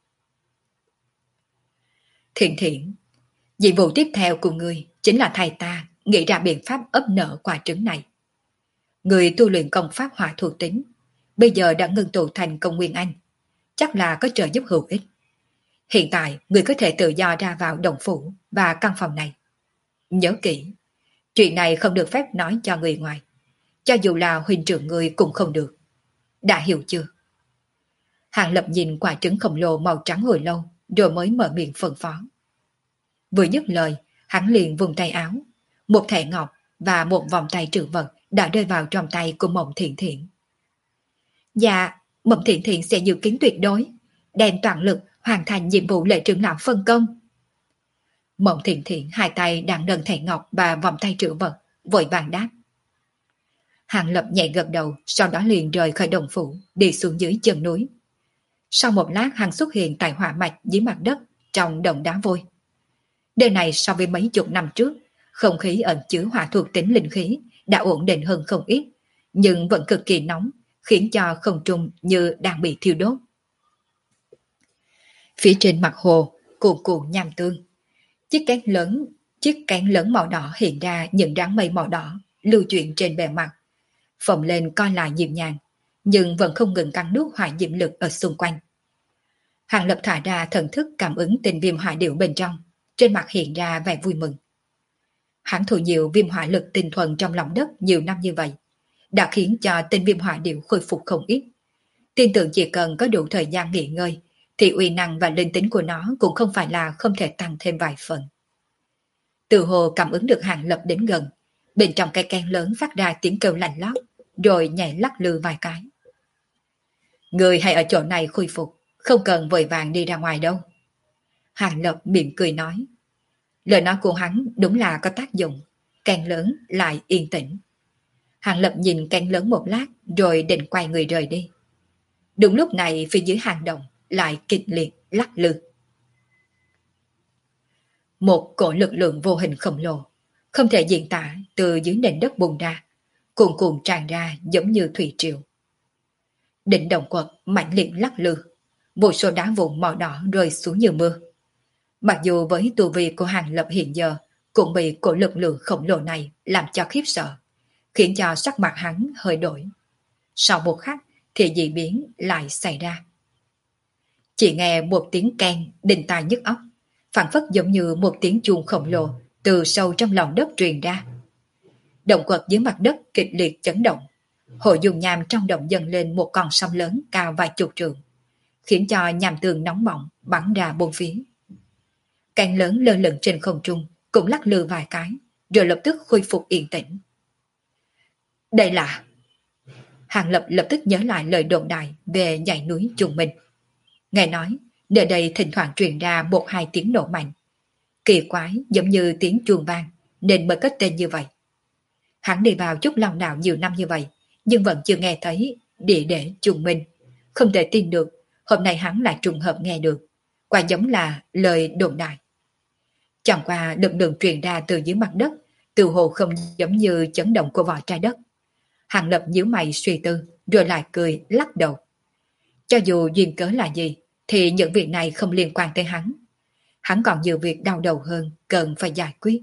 Thiện Thiện, nhiệm vụ tiếp theo của ngươi chính là thầy ta nghĩ ra biện pháp ấp nở quả trứng này. Người tu luyện công pháp hỏa thuộc tính, bây giờ đã ngưng tụ thành công nguyên anh, chắc là có trợ giúp hữu ích. Hiện tại, người có thể tự do ra vào động phủ và căn phòng này. Nhớ kỹ, chuyện này không được phép nói cho người ngoài, cho dù là huynh trưởng người cũng không được. Đã hiểu chưa? Hàng Lập nhìn quả trứng khổng lồ màu trắng hồi lâu, rồi mới mở miệng phân phó. Vừa dứt lời, hắn liền vùng tay áo, một thẻ ngọc và một vòng tay trữ vật đã rơi vào trong tay của Mộng Thiện Thiện. Dạ, Mộng Thiện Thiện sẽ dự kiến tuyệt đối, đem toàn lực hoàn thành nhiệm vụ lệ trưởng lão phân công. Mộng Thiện Thiện hai tay đang nâng thẻ ngọc và vòng tay trữ vật, vội vàng đáp. Hàng Lập nhẹ gật đầu, sau đó liền rời khỏi đồng phủ, đi xuống dưới chân núi. Sau một lát hắn xuất hiện tại hỏa mạch dưới mặt đất, trong đồng đá vôi. Nơi này so với mấy chục năm trước, không khí ẩn chứa hỏa thuộc tính linh khí đã ổn định hơn không ít, nhưng vẫn cực kỳ nóng, khiến cho không trung như đang bị thiêu đốt. Phía trên mặt hồ, cuồn cuộn nham tương. Chiếc cánh lớn màu đỏ hiện ra những đám mây màu đỏ lưu chuyển trên bề mặt, phồng lên co lại nhịp nhàng, nhưng vẫn không ngừng cắn nuốt hỏa diệm lực ở xung quanh. Hàng Lập thả ra thần thức cảm ứng tình viêm hỏa điệu bên trong, trên mặt hiện ra vẻ vui mừng. Hắn thu nhiều viêm hỏa lực tinh thuần trong lòng đất nhiều năm như vậy, đã khiến cho tình viêm hỏa điệu khôi phục không ít. Tin tưởng chỉ cần có đủ thời gian nghỉ ngơi, thì uy năng và linh tính của nó cũng không phải là không thể tăng thêm vài phần. Từ hồ cảm ứng được Hàng Lập đến gần, bên trong cây keng lớn phát ra tiếng kêu lạnh lót, rồi nhảy lắc lư vài cái. Người hãy ở chỗ này khôi phục, không cần vội vàng đi ra ngoài đâu. Hàng Lập mỉm cười nói. Lời nói của hắn đúng là có tác dụng, keng lớn lại yên tĩnh. Hàng Lập nhìn keng lớn một lát, rồi định quay người rời đi. Đúng lúc này phía dưới hang động lại kịch liệt lắc lư. Một cỗ lực lượng vô hình khổng lồ, không thể diễn tả, từ dưới nền đất bùng ra, cuồn cuộn tràn ra giống như thủy triều. Đỉnh động quật mãnh liệt lắc lư, vô số đá vụn màu đỏ rơi xuống như mưa. Mặc dù với tu vi của Hàng Lập hiện giờ cũng bị cỗ lực lượng khổng lồ này làm cho khiếp sợ, khiến cho sắc mặt hắn hơi đổi. Sau một khắc thì dị biến lại xảy ra. Chỉ nghe một tiếng keng đinh tai nhức óc, phảng phất giống như một tiếng chuông khổng lồ từ sâu trong lòng đất truyền ra. Động quật dưới mặt đất kịch liệt chấn động, hồ dung nham trong động dâng lên một con sông lớn cao vài chục trượng, khiến cho nham tường nóng bỏng bắn ra bốn phía. Cánh lớn lơ lửng trên không trung cũng lắc lư vài cái, rồi lập tức khôi phục yên tĩnh. Đây là... Hàng Lập lập tức nhớ lại lời đồn đại về dãy núi Trung Minh. Nghe nói, nơi đây thỉnh thoảng truyền ra một hai tiếng nổ mạnh. Kỳ quái giống như tiếng chuông vang, nên mới có tên như vậy. Hắn đi vào Trúc Long Đạo nhiều năm như vậy, nhưng vẫn chưa nghe thấy địa để Trung Minh. Không thể tin được, hôm nay hắn lại trùng hợp nghe được. Quả giống là lời đồn đại. Chẳng qua lực lượng truyền ra từ dưới mặt đất, từ hồ không giống như chấn động của vỏ trái đất. Hàng Lập nhíu mày suy tư, rồi lại cười lắc đầu. Cho dù duyên cớ là gì, thì những việc này không liên quan tới hắn. hắn còn nhiều việc đau đầu hơn cần phải giải quyết.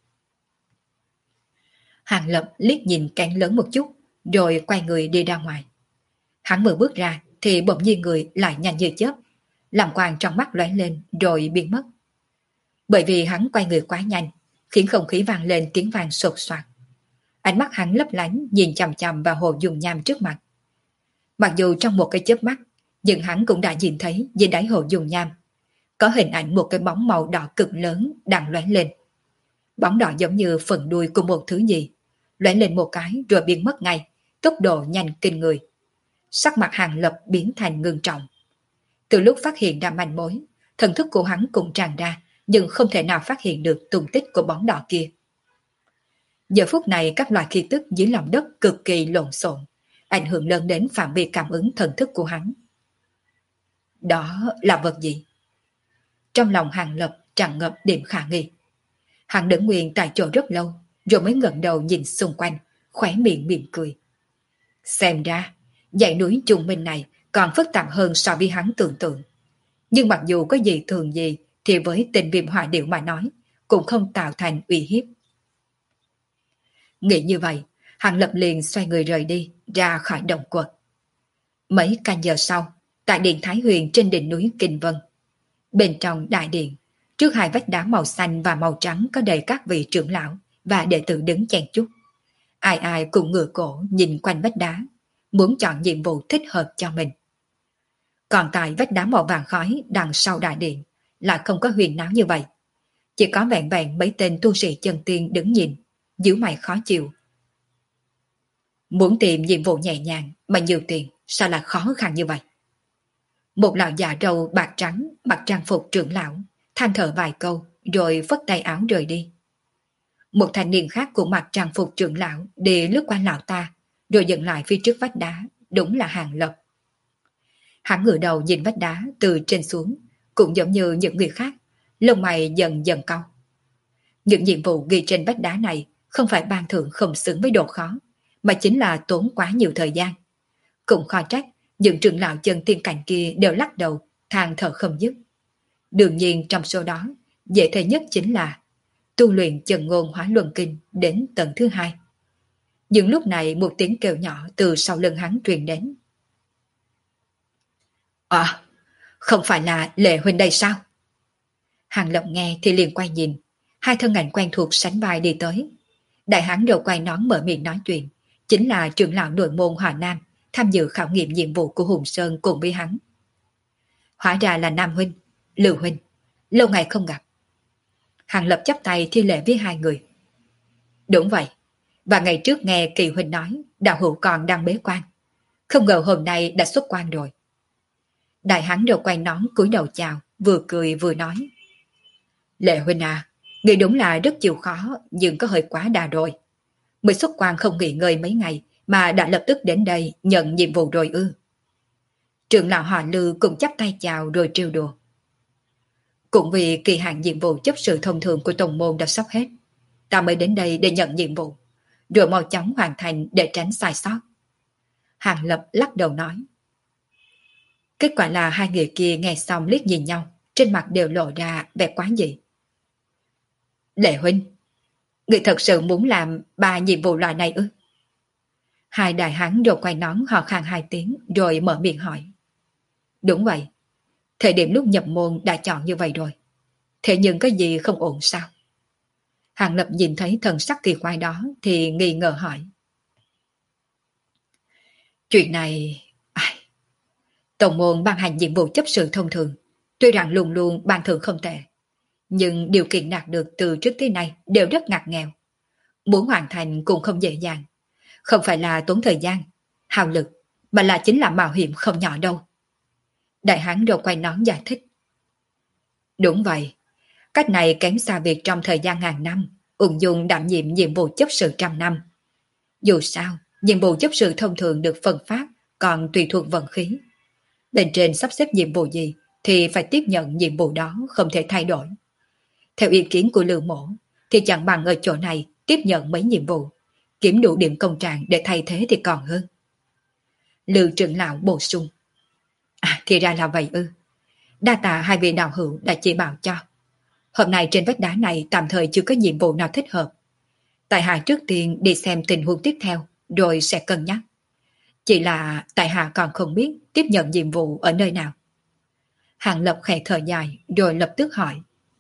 Hàng Lập liếc nhìn cánh lớn một chút, rồi quay người đi ra ngoài. Hắn vừa bước ra thì bỗng nhiên người lại nhanh như chớp, làm quang trong mắt lóe lên rồi biến mất. Bởi vì hắn quay người quá nhanh, khiến không khí vang lên tiếng vang sột soạt. Ánh mắt hắn lấp lánh nhìn chằm chằm vào hồ dung nham trước mặt. Mặc dù trong một cái chớp mắt, nhưng hắn cũng đã nhìn thấy dưới đáy hồ dung nham có hình ảnh một cái bóng màu đỏ cực lớn đang lóe lên. Bóng đỏ giống như phần đuôi của một thứ gì, lóe lên một cái rồi biến mất ngay, tốc độ nhanh kinh người. Sắc mặt Hàng Lập biến thành ngưng trọng. Từ lúc phát hiện ra manh mối, thần thức của hắn cũng tràn ra, nhưng không thể nào phát hiện được tung tích của bóng đỏ kia. Giờ phút này các loại khí tức dưới lòng đất cực kỳ lộn xộn, ảnh hưởng lớn đến phạm vi cảm ứng thần thức của hắn. Đó là vật gì? Trong lòng Hàng Lập tràn ngập điểm khả nghi. Hắn đứng nguyên tại chỗ rất lâu, rồi mới ngẩng đầu nhìn xung quanh, khóe miệng mỉm cười. Xem ra, dãy núi Trung Minh này còn phức tạp hơn so với hắn tưởng tượng. Nhưng mặc dù có gì thường gì, thì với tình viêm hỏa điệu mà nói, cũng không tạo thành uy hiếp. Nghĩ như vậy, Hàng Lập liền xoay người rời đi, ra khỏi động quật. Mấy canh giờ sau, tại điện Thái Huyền trên đỉnh núi Kinh Vân. Bên trong đại điện, trước hai vách đá màu xanh và màu trắng có đầy các vị trưởng lão và đệ tử đứng chen chúc. Ai ai cũng ngửa cổ nhìn quanh vách đá, muốn chọn nhiệm vụ thích hợp cho mình. Còn tại vách đá màu vàng khói đằng sau đại điện, lại không có huyền náo như vậy. Chỉ có vẹn vẹn mấy tên tu sĩ chân tiên đứng nhìn, nhíu mày khó chịu. Muốn tìm nhiệm vụ nhẹ nhàng mà nhiều tiền, sao lại khó khăn như vậy? Một lão già râu bạc trắng mặc trang phục trưởng lão, than thở vài câu rồi phất tay áo rời đi. Một thanh niên khác cũng mặc trang phục trưởng lão đi lướt qua lão ta, rồi dừng lại phía trước vách đá, đúng là Hàng Lập. Hắn ngửa đầu nhìn vách đá từ trên xuống, cũng giống như những người khác, lông mày dần dần cau. Những nhiệm vụ ghi trên vách đá này không phải ban thưởng không xứng với độ khó, mà chính là tốn quá nhiều thời gian. Cũng khó trách, những trưởng lão chân tiên cảnh kia đều lắc đầu, than thở không dứt. Đương nhiên trong số đó, dễ thấy nhất chính là tu luyện Chân Ngôn Hóa Luân Kinh đến tầng thứ 2. Nhưng lúc này một tiếng kêu nhỏ từ sau lưng hắn truyền đến. À, không phải là Lệ huynh đây sao? Hàng Lập nghe thì liền quay nhìn, hai thân ảnh quen thuộc sánh vai đi tới. Đại hán đầu quay nón mở miệng nói chuyện, chính là trưởng lão nội môn Hòa Nam, tham dự khảo nghiệm nhiệm vụ của Hùng Sơn cùng với hắn. Hóa ra là Nam huynh, Lưu huynh, lâu ngày không gặp. Hàng Lập chắp tay thi lễ với hai người. Đúng vậy, và ngày trước nghe Kỳ huynh nói đạo hữu còn đang bế quan, không ngờ hôm nay đã xuất quan rồi. Đại hán đầu quay nón cúi đầu chào, vừa cười vừa nói. Lệ huynh à, người đúng là rất chịu khó, nhưng có hơi quá đà rồi. Mới xuất quan không nghỉ ngơi mấy ngày mà đã lập tức đến đây nhận nhiệm vụ rồi ư? Trưởng lão họ Lư cũng chắp tay chào rồi trêu đùa. Cũng vì kỳ hạn nhiệm vụ chấp sự thông thường của tổng môn đã sắp hết, ta mới đến đây để nhận nhiệm vụ, rồi mau chóng hoàn thành để tránh sai sót. Hàng Lập lắc đầu nói. Kết quả là hai người kia nghe xong liếc nhìn nhau, trên mặt đều lộ ra vẻ quá dị. Lệ huynh, người thật sự muốn làm 3 nhiệm vụ loại này ư? Hai đại hán rồi quay nón hò khan 2 tiếng rồi mở miệng hỏi. Đúng vậy, thời điểm lúc nhập môn đã chọn như vậy rồi. Thế nhưng có gì không ổn sao? Hàng Lập nhìn thấy thần sắc kỳ quái đó thì nghi ngờ hỏi. Chuyện này... Tổng môn ban hành nhiệm vụ chấp sự thông thường, tuy rằng luôn luôn ban thưởng không tệ, nhưng điều kiện đạt được từ trước tới nay đều rất ngặt nghèo. Muốn hoàn thành cũng không dễ dàng, không phải là tốn thời gian, hao lực, mà là chính là mạo hiểm không nhỏ đâu. Đại hán đầu quay nón giải thích. Đúng vậy, cách này kém xa việc trong thời gian ngàn năm, ung dung đảm nhiệm nhiệm vụ chấp sự trăm năm. Dù sao, nhiệm vụ chấp sự thông thường được phân phát, còn tùy thuộc vận khí. Bên trên sắp xếp nhiệm vụ gì thì phải tiếp nhận nhiệm vụ đó, không thể thay đổi. Theo ý kiến của Lưu Mổ thì chẳng bằng ở chỗ này tiếp nhận mấy nhiệm vụ, kiếm đủ điểm công trạng để thay thế thì còn hơn. Lưu trưởng lão bổ sung. À, thì ra là vậy ư. Đa tạ hai vị đạo hữu đã chỉ bảo cho. Hôm nay trên vách đá này tạm thời chưa có nhiệm vụ nào thích hợp. Tại hạ trước tiên đi xem tình huống tiếp theo, rồi sẽ cân nhắc. Chỉ là tại hạ còn không biết tiếp nhận nhiệm vụ ở nơi nào. Hàng Lập khẽ thở dài rồi lập tức hỏi.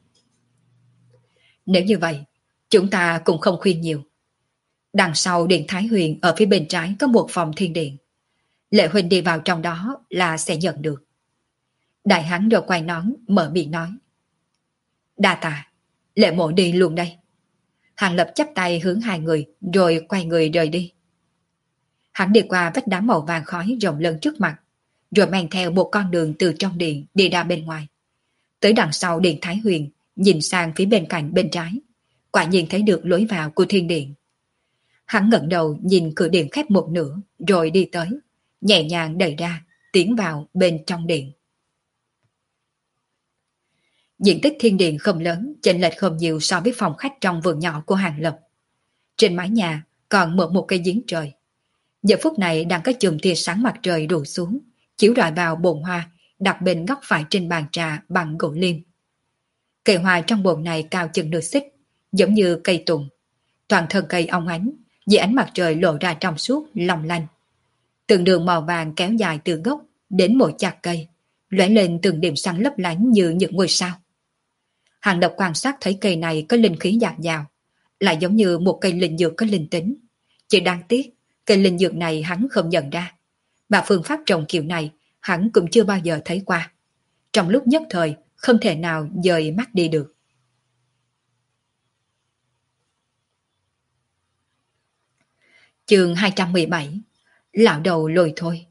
Nếu như vậy, chúng ta cũng không khuyên nhiều. Đằng sau điện Thái Huyền ở phía bên trái có một phòng thiên điện. Lệ Huynh đi vào trong đó là sẽ nhận được. Đại hắn rồi quay nón mở miệng nói. Đa tạ, Lệ Mộ đi luôn đây. Hàng Lập chắp tay hướng hai người rồi quay người rời đi. Hắn đi qua vách đá màu vàng khói rộng lớn trước mặt, rồi mang theo một con đường từ trong điện đi ra bên ngoài. Tới đằng sau điện Thái Huyền, nhìn sang phía bên cạnh bên trái, quả nhiên thấy được lối vào của thiên điện. Hắn ngẩng đầu nhìn cửa điện khép một nửa, rồi đi tới, nhẹ nhàng đẩy ra, tiến vào bên trong điện. Diện tích thiên điện không lớn, chênh lệch không nhiều so với phòng khách trong vườn nhỏ của Hàng Lập. Trên mái nhà còn mở một cây giếng trời. Giờ phút này đang có chùm tia sáng mặt trời đổ xuống, chiếu rọi vào bồn hoa đặt bên góc phải trên bàn trà bằng gỗ lim. Cây hoa trong bồn này cao chừng nửa xích, giống như cây tùng. Toàn thân cây óng ánh, dưới ánh mặt trời lộ ra trong suốt, long lanh. Từng đường màu vàng kéo dài từ gốc đến mỗi chạc cây, lóe lên từng điểm sáng lấp lánh như những ngôi sao. Hàng Lập quan sát thấy cây này có linh khí dạt dào, lại giống như một cây linh dược có linh tính. Chỉ đáng tiếc, cây linh dược này hắn không nhận ra, mà phương pháp trồng kiểu này hắn cũng chưa bao giờ thấy qua. Trong lúc nhất thời, không thể nào dời mắt đi được. Chương 217. Lão đầu lôi thôi.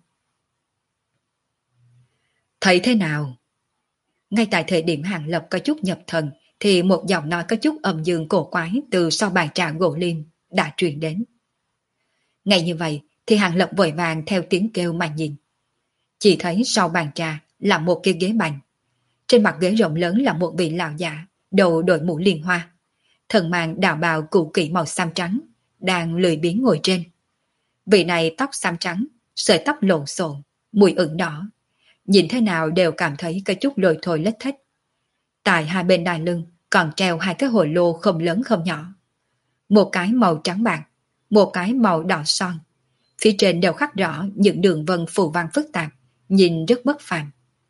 Thấy thế nào? Ngay tại thời điểm Hàng Lập có chút nhập thần, thì một giọng nói có chút âm dương cổ quái từ sau bàn trà gỗ lim đã truyền đến. Ngay như vậy thì Hàng Lập vội vàng theo tiếng kêu mà nhìn. Chỉ thấy sau bàn trà là một cái ghế bành. Trên mặt ghế rộng lớn là một vị lão giả, đầu đội mũ liên hoa. Thần mang đạo bào cũ kỹ màu xám trắng, đang lười biếng ngồi trên. Vị này tóc xám trắng, sợi tóc lộn xộn, mùi ửng đỏ. Nhìn thế nào đều cảm thấy có chút lôi thôi lết thết. Tại hai bên đai lưng còn treo hai cái hồ lô không lớn không nhỏ. Một cái màu trắng bạc, một cái màu đỏ son. Phía trên đều khắc rõ những đường vân phù văn phức tạp, nhìn rất bất phàm.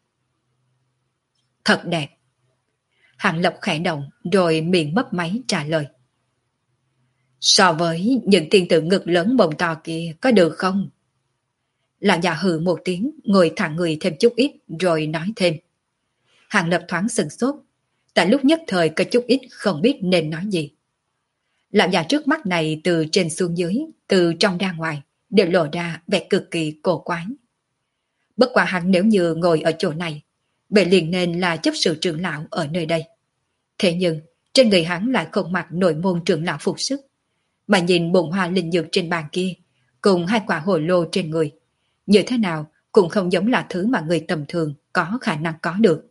Thật đẹp. Hàng Lập khẽ động rồi miệng mấp máy trả lời. So với những tiên tử ngực lớn bồng to kia có được không? Lão già hừ một tiếng, ngồi thẳng người thêm chút ít rồi nói thêm. Hàng Lập thoáng sừng sốt, tại lúc nhất thời có chút ít không biết nên nói gì. Lão già trước mắt này từ trên xuống dưới, từ trong ra ngoài, đều lộ ra vẻ cực kỳ cổ quái. Bất quả hắn nếu như ngồi ở chỗ này, vậy liền nên là chấp sự trưởng lão ở nơi đây. Thế nhưng, trên người hắn lại không mặc nội môn trưởng lão phục sức, mà nhìn bồn hoa linh dược trên bàn kia, cùng hai quả hồ lô trên người, như thế nào cũng không giống là thứ mà người tầm thường có khả năng có được.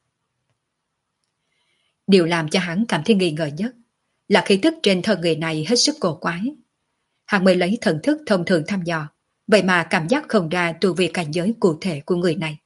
Điều làm cho hắn cảm thấy nghi ngờ nhất là khí tức trên thân người này hết sức cổ quái. Hắn mới lấy thần thức thông thường thăm dò, vậy mà cảm giác không ra tu vi cảnh giới cụ thể của người này.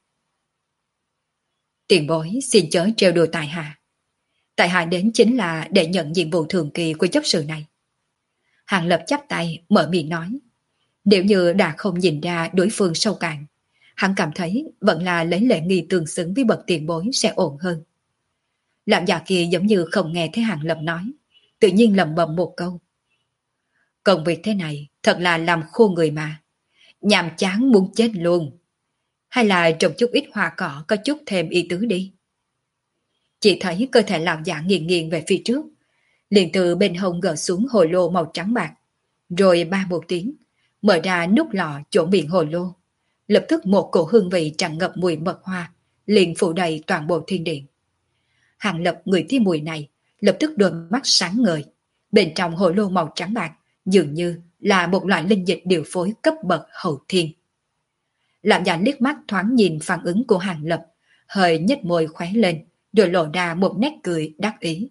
Tiền bối xin chớ trêu đùa tại hạ. Tại hạ đến chính là để nhận nhiệm vụ thường kỳ của chấp sự này. Hàng Lập chắp tay mở miệng nói. Nếu như đã không nhìn ra đối phương sâu cạn, hắn cảm thấy vẫn là lấy lễ nghi tương xứng với bậc tiền bối sẽ ổn hơn. Lão già kia giống như không nghe thấy Hàng Lập nói, tự nhiên lẩm bẩm một câu. Công việc thế này thật là làm khô người mà, nhàm chán muốn chết luôn. Hay là trồng chút ít hoa cỏ có chút thêm ý tứ đi. Chỉ thấy cơ thể lão già nghiêng nghiêng về phía trước, liền từ bên hông gỡ xuống hồ lô màu trắng bạc, rồi ba một tiếng, mở ra nút lọ chỗ miệng hồ lô. Lập tức một cổ hương vị tràn ngập mùi mật hoa, liền phủ đầy toàn bộ thiên điện. Hàng Lập ngửi thấy mùi này, lập tức đôi mắt sáng ngời. Bên trong hồ lô màu trắng bạc, dường như là một loại linh dịch điều phối cấp bậc hậu thiên. Lão già liếc mắt thoáng nhìn phản ứng của Hàng Lập, hơi nhếch môi khóe lên, rồi lộ ra một nét cười đắc ý.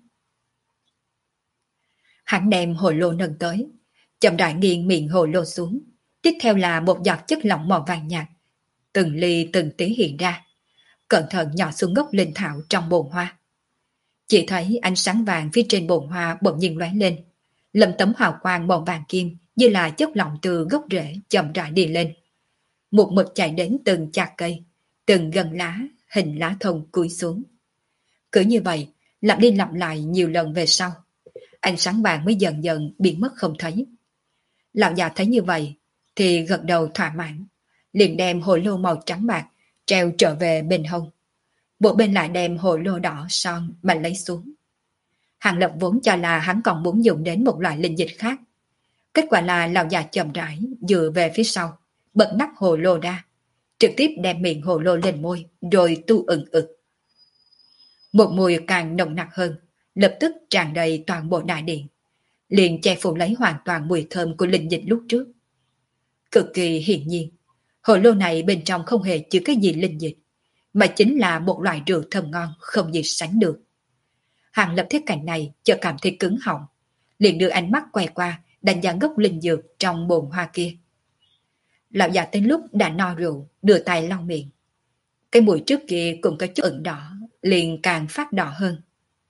Hắn đem hồ lô nâng tới, chậm rãi nghiêng miệng hồ lô xuống, tiếp theo là một giọt chất lỏng màu vàng nhạt, từng ly từng tí hiện ra, cẩn thận nhỏ xuống gốc linh thảo trong bồn hoa. Chỉ thấy ánh sáng vàng phía trên bồn hoa bỗng nhiên lóe lên. Lầm tấm hào quang màu vàng kim như là chất lỏng từ gốc rễ chậm rãi đi lên. Một mực chạy đến từng chạc cây, từng gần lá, hình lá thông cúi xuống. Cứ như vậy, lặp đi lặp lại nhiều lần về sau. Ánh sáng vàng mới dần dần biến mất không thấy. Lão già thấy như vậy, thì gật đầu thỏa mãn, liền đem hồ lô màu trắng bạc treo trở về bên hông. Bộ bên lại đem hồ lô đỏ son mà lấy xuống. Hàng Lập vốn cho là hắn còn muốn dùng đến một loại linh dịch khác. Kết quả là lão già chậm rãi dựa về phía sau, bật nắp hồ lô ra, trực tiếp đem miệng hồ lô lên môi, rồi tu ừng ực. Một mùi càng nồng nặc hơn, lập tức tràn đầy toàn bộ đại điện, liền che phủ lấy hoàn toàn mùi thơm của linh dịch lúc trước. Cực kỳ hiển nhiên, hồ lô này bên trong không hề chứa cái gì linh dịch, mà chính là một loại rượu thơm ngon không gì sánh được. Hàng Lập thấy cảnh này chợt cảm thấy cứng họng, liền đưa ánh mắt quay qua đánh giá gốc linh dược trong bồn hoa kia. Lão già tới lúc đã no rượu, đưa tay lau miệng. Cái mùi trước kia cũng có chút ửng đỏ, liền càng phát đỏ hơn.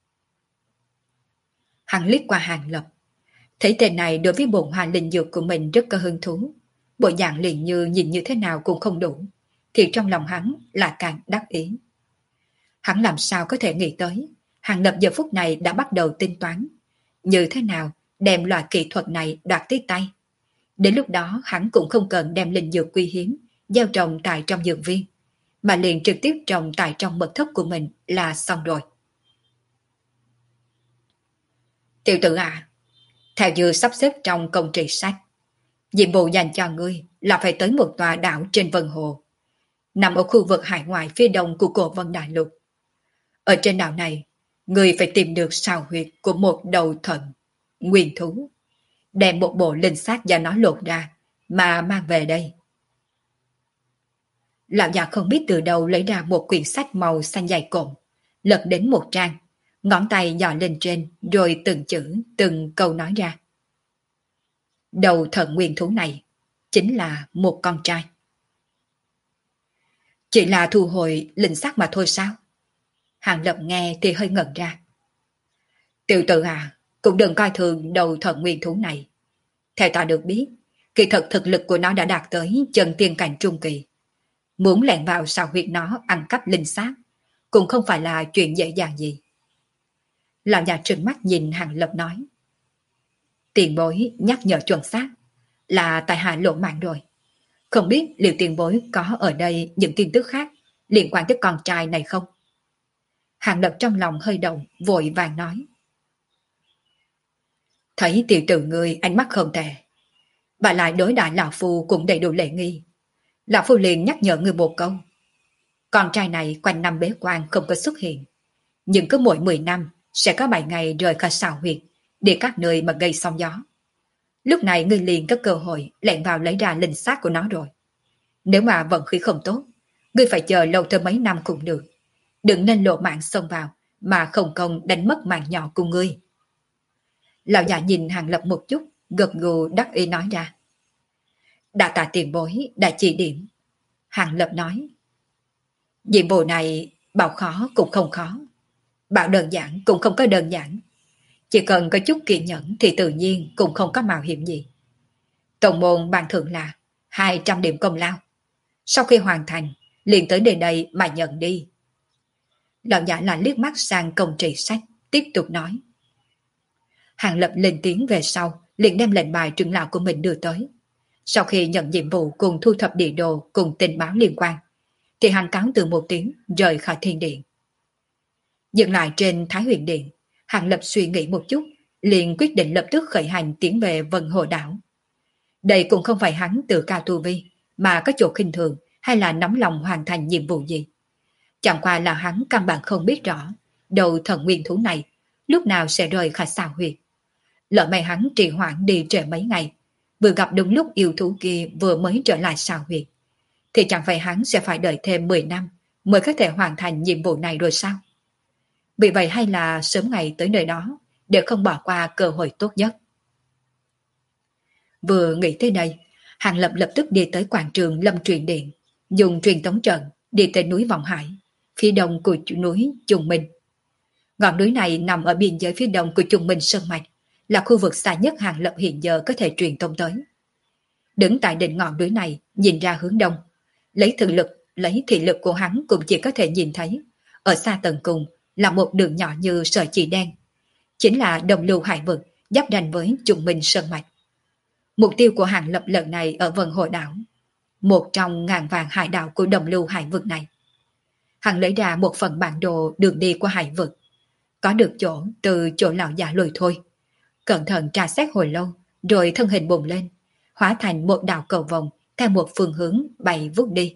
Hắn liếc qua Hàng Lập, thấy tên này đối với bồn hoa linh dược của mình rất có hứng thú. Bộ dạng liền như nhìn như thế nào cũng không đủ, thì trong lòng hắn là càng đắc ý. Hắn làm sao có thể nghĩ tới, Hàng Lập giờ phút này đã bắt đầu tính toán, như thế nào đem loại kỹ thuật này đoạt tới tay. Đến lúc đó hắn cũng không cần đem linh dược quý hiếm gieo trồng tại trong dược viên, mà liền trực tiếp trồng tại trong mật thất của mình là xong rồi. Tiểu tử à, theo như sắp xếp trong công trị sách, nhiệm vụ dành cho ngươi là phải tới một tòa đảo trên Vân Hồ, nằm ở khu vực hải ngoại phía đông của Cổ Vân Đại Lục. Ở trên đảo này, ngươi phải tìm được sao huyệt của một đầu thần, nguyên thú, đem một bộ linh xác do nó lột ra mà mang về đây. Lão già không biết từ đâu lấy ra một quyển sách màu xanh dày cộm, lật đến một trang, ngón tay dò lên trên rồi từng chữ, từng câu nói ra. Đầu thần nguyên thú này chính là một con trai. Chỉ là thu hồi linh xác mà thôi sao? Hàng Lập nghe thì hơi ngẩn ra. Tiểu tử à, cũng đừng coi thường đầu thần nguyên thú này. Theo ta được biết, kỳ thật thực lực của nó đã đạt tới chân tiên cảnh trung kỳ. Muốn lẻn vào sao huyệt nó ăn cắp linh xác cũng không phải là chuyện dễ dàng gì. Lão già trừng mắt nhìn Hàng Lập nói. Tiền bối nhắc nhở chuẩn xác, là tại hạ lộ mạng rồi. Không biết liệu tiền bối có ở đây những tin tức khác liên quan tới con trai này không? Hàng Lập trong lòng hơi động, vội vàng nói. Thấy tiểu tử người ánh mắt không tệ, bà lại đối đại lão phu cũng đầy đủ lễ nghi. Lão phu liền nhắc nhở người một câu. Con trai này quanh năm bế quan không có xuất hiện, nhưng cứ mỗi 10 năm sẽ có 7 ngày rời khỏi xào huyệt, đi các nơi mà gây sóng gió. Lúc này ngươi liền có cơ hội lẻn vào lấy ra linh xác của nó rồi. Nếu mà vận khí không tốt, ngươi phải chờ lâu thêm mấy năm cũng được. Đừng nên lộ mạng xông vào mà không công đánh mất mạng nhỏ của ngươi. Lão già nhìn Hàng Lập một chút, gật gù đắc ý nói ra. Đã tạ tiền bối, đã chỉ điểm. Hàng Lập nói. Nhiệm vụ này bảo khó cũng không khó, bảo đơn giản cũng không có đơn giản. Chỉ cần có chút kiên nhẫn thì tự nhiên cũng không có mạo hiểm gì. Tổng môn ban thưởng là 200 điểm công lao. Sau khi hoàn thành, liền tới nơi đây mà nhận đi. Lão giả lại liếc mắt sang công trị sách, tiếp tục nói. Hàng Lập lên tiếng về sau, liền đem lệnh bài trưởng lão của mình đưa tới. Sau khi nhận nhiệm vụ cùng thu thập địa đồ cùng tình báo liên quan, thì hắn cáo từ một tiếng rời khỏi thiên điện. Dừng lại trên Thái Huyền Điện, Hàng Lập suy nghĩ một chút, liền quyết định lập tức khởi hành tiến về Vân Hồ Đảo. Đây cũng không phải hắn tự cao tu vi, mà có chỗ khinh thường hay là nóng lòng hoàn thành nhiệm vụ gì. Chẳng qua là hắn căn bản không biết rõ đầu thần nguyên thú này lúc nào sẽ rời khỏi xào huyệt. Lỡ may hắn trì hoãn đi trễ mấy ngày, vừa gặp đúng lúc yêu thú kia vừa mới trở lại xào huyệt, thì chẳng phải hắn sẽ phải đợi thêm 10 năm mới có thể hoàn thành nhiệm vụ này rồi sao? Vì vậy hay là sớm ngày tới nơi đó để không bỏ qua cơ hội tốt nhất. Vừa nghĩ tới đây, Hàng Lập lập tức đi tới quảng trường Lâm Truyền Điện, dùng truyền tống trận đi tới núi Vọng Hải, phía đông của núi Trùng Minh. Ngọn núi này nằm ở biên giới phía đông của Trung Minh Sơn Mạch, là khu vực xa nhất Hàng Lập hiện giờ có thể truyền tông tới. Đứng tại đỉnh ngọn núi này, nhìn ra hướng đông, lấy thị lực của hắn cũng chỉ có thể nhìn thấy, ở xa tận cùng là một đường nhỏ như sợi chỉ đen, chính là Đồng Lưu Hải vực giáp ranh với Trung Minh Sơn Mạch. Mục tiêu của Hàng Lập lần này ở Vân Hồ đảo, một trong ngàn vàng hải đảo của Đồng Lưu Hải vực này. Hắn lấy ra một phần bản đồ đường đi của hải vực, có được chỗ từ chỗ lão già lùi thôi. Cẩn thận tra xét hồi lâu, rồi thân hình bùng lên, hóa thành một đạo cầu vồng theo một phương hướng bay vút đi.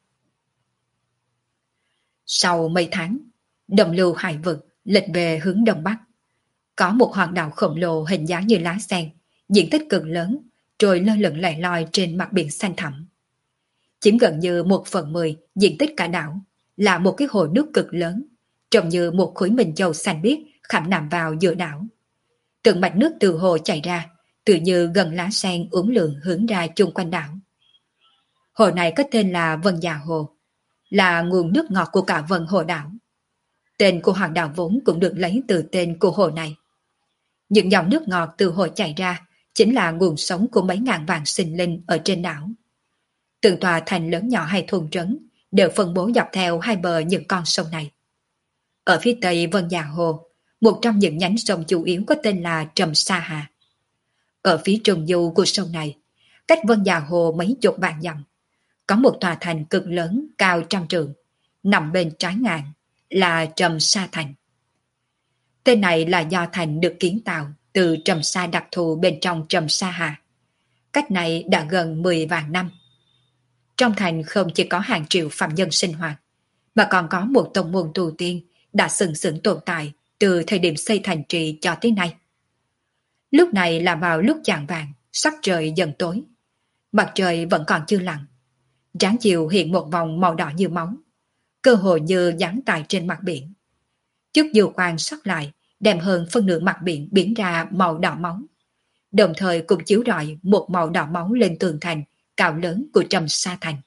Sau mấy tháng, Đồng Lưu Hải vực lệch về hướng đông bắc. Có một hòn đảo khổng lồ hình dáng như lá sen, diện tích cực lớn, rồi lơ lửng lẻ loi trên mặt biển xanh thẳm. Chiếm gần như 1/10 diện tích cả đảo, là một cái hồ nước cực lớn, trông như một khối minh châu xanh biếc khảm nằm vào giữa đảo. Từng mạch nước từ hồ chảy ra, tự như gần lá sen uốn lượn hướng ra chung quanh đảo. Hồ này có tên là Vân Già Hồ, là nguồn nước ngọt của cả Vân Hồ đảo. Tên của hòn đảo vốn cũng được lấy từ tên của hồ này. Những dòng nước ngọt từ hồ chảy ra chính là nguồn sống của mấy ngàn vạn sinh linh ở trên đảo. Từng tòa thành lớn nhỏ hay thôn trấn đều phân bố dọc theo hai bờ những con sông này. Ở phía tây Vân Già Hồ, một trong những nhánh sông chủ yếu có tên là Trầm Sa Hà. Ở phía trung du của sông này, cách Vân Già Hồ mấy chục vạn dặm, có một tòa thành cực lớn cao 100 trượng, nằm bên trái ngàn, là Trầm Sa Thành. Tên này là do thành được kiến tạo từ trầm sa đặc thù bên trong Trầm Sa Hà. Cách này đã gần 10 vạn năm. Trong thành không chỉ có hàng triệu phạm nhân sinh hoạt, mà còn có một tông môn tu tiên đã sừng sững tồn tại từ thời điểm xây thành trì cho tới nay. Lúc này là vào lúc chạng vạng, sắc trời dần tối. Mặt trời vẫn còn chưa lặn. Ráng chiều hiện một vòng màu đỏ như máu, cơ hồ như dán tại trên mặt biển. Chút dư quang sót lại, đem hơn phân nửa mặt biển biến ra màu đỏ máu. Đồng thời cũng chiếu rọi một màu đỏ máu lên tường thành cao lớn của Trầm Sa Thành.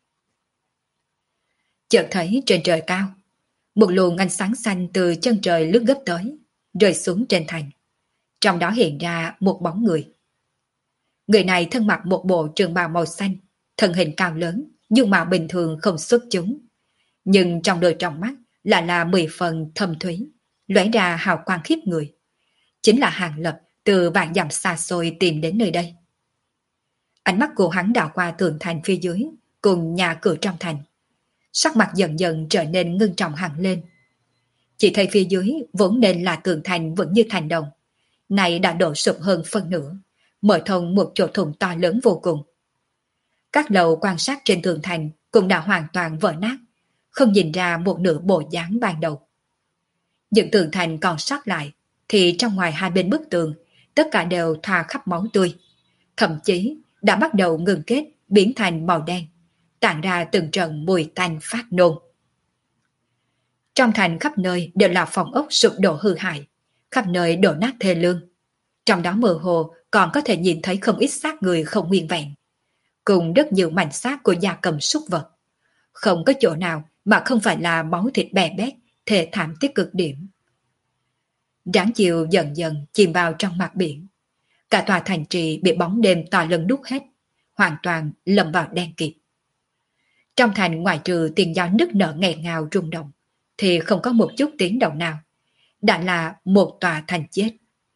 Chợt thấy trên trời cao, một luồng ánh sáng xanh từ chân trời lướt gấp tới, rơi xuống trên thành. Trong đó hiện ra một bóng người. Người này thân mặc một bộ trường bào màu xanh, thân hình cao lớn, dung mạo bình thường không xuất chúng. Nhưng trong đôi trong mắt là 10 phần thâm thúy, lóe ra hào quang khiếp người. Chính là Hàng Lập từ vạn dặm xa xôi tìm đến nơi đây. Ánh mắt của hắn đảo qua tường thành phía dưới, cùng nhà cửa trong thành. Sắc mặt dần dần trở nên ngưng trọng hẳn lên. Chỉ thấy phía dưới vốn nên là tường thành vững như thành đồng, này đã đổ sụp hơn phân nửa, mở thông một chỗ thủng to lớn vô cùng. Các lầu quan sát trên tường thành cũng đã hoàn toàn vỡ nát, không nhìn ra một nửa bộ dáng ban đầu. Những tường thành còn sót lại thì trong ngoài hai bên bức tường tất cả đều thoa khắp máu tươi, thậm chí đã bắt đầu ngừng kết biến thành màu đen, tản ra từng trận mùi tanh phát nôn. Trong thành khắp nơi đều là phòng ốc sụp đổ hư hại, khắp nơi đổ nát thê lương. Trong đó mơ hồ còn có thể nhìn thấy không ít xác người không nguyên vẹn, cùng rất nhiều mảnh xác của gia cầm súc vật. Không có chỗ nào mà không phải là máu thịt bè bét, thê thảm tới cực điểm. Ráng chiều dần dần chìm vào trong mặt biển. Cả tòa thành trì bị bóng đêm to lớn đút hết, hoàn toàn lầm vào đen kịt. Trong thành ngoại trừ tiếng gió nức nở nghẹt ngào rung động, thì không có một chút tiếng động nào. Đã là một tòa thành chết.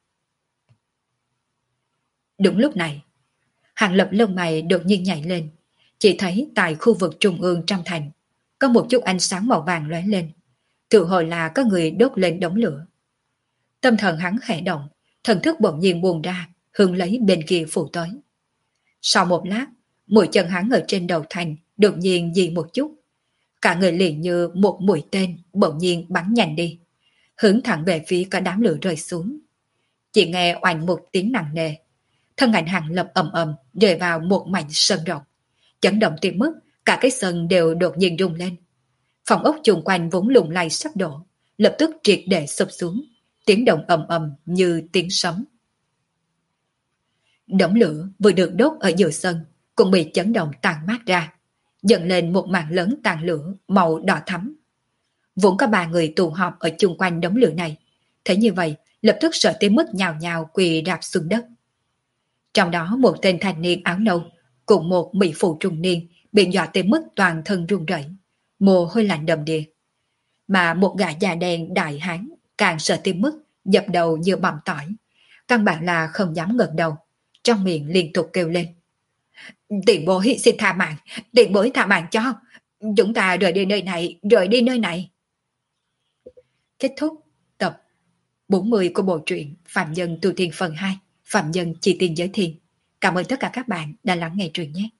Đúng lúc này, Hàng Lập lông mày đột nhiên nhảy lên, chỉ thấy tại khu vực trung ương trong thành có một chút ánh sáng màu vàng lóe lên, tự hồi là có người đốt lên đống lửa. Tâm thần hắn khẽ động, thần thức bỗng nhiên buông ra, hướng lấy bên kia phủ tới. Sau một lát, mũi chân hắn ở trên đầu thành đột nhiên dị một chút, cả người liền như một mũi tên bỗng nhiên bắn nhanh đi, hướng thẳng về phía cả đám lửa rơi xuống. Chỉ nghe oanh một tiếng nặng nề, thân ảnh Hàng Lập ầm ầm rơi vào một mảnh sân rộng, chấn động tới mức cả cái sân đều đột nhiên rung lên. Phòng ốc chung quanh vốn lung lay sắp đổ, lập tức triệt để sụp xuống, tiếng động ầm ầm như tiếng sấm. Đống lửa vừa được đốt ở giữa sân cũng bị chấn động tàn mát ra, dần lên một màn lớn tàn lửa màu đỏ thắm. Vốn có 3 người tụ họp ở chung quanh đống lửa này. Thế như vậy, lập tức sợ tới mức nhào nhào quỳ rạp xuống đất. Trong đó một tên thanh niên áo nâu, cùng một mỹ phụ trung niên, bị dọa tới mức toàn thân run rẩy, mồ hôi lạnh đầm đìa. Mà một gã già đen đại hán càng sợ tới mức dập đầu như bằm tỏi, căn bản là không dám ngẩng đầu, trong miệng liên tục kêu lên: tiền bối xin tha mạng, tiền bối tha mạng cho, chúng ta rời đi nơi này, rời đi nơi này. Kết thúc tập 40 của bộ truyện Phạm Nhân Tu Tiên phần 2, Phạm Nhân Chi Tiên Giới Thiên. Cảm ơn tất cả các bạn đã lắng nghe truyện nhé.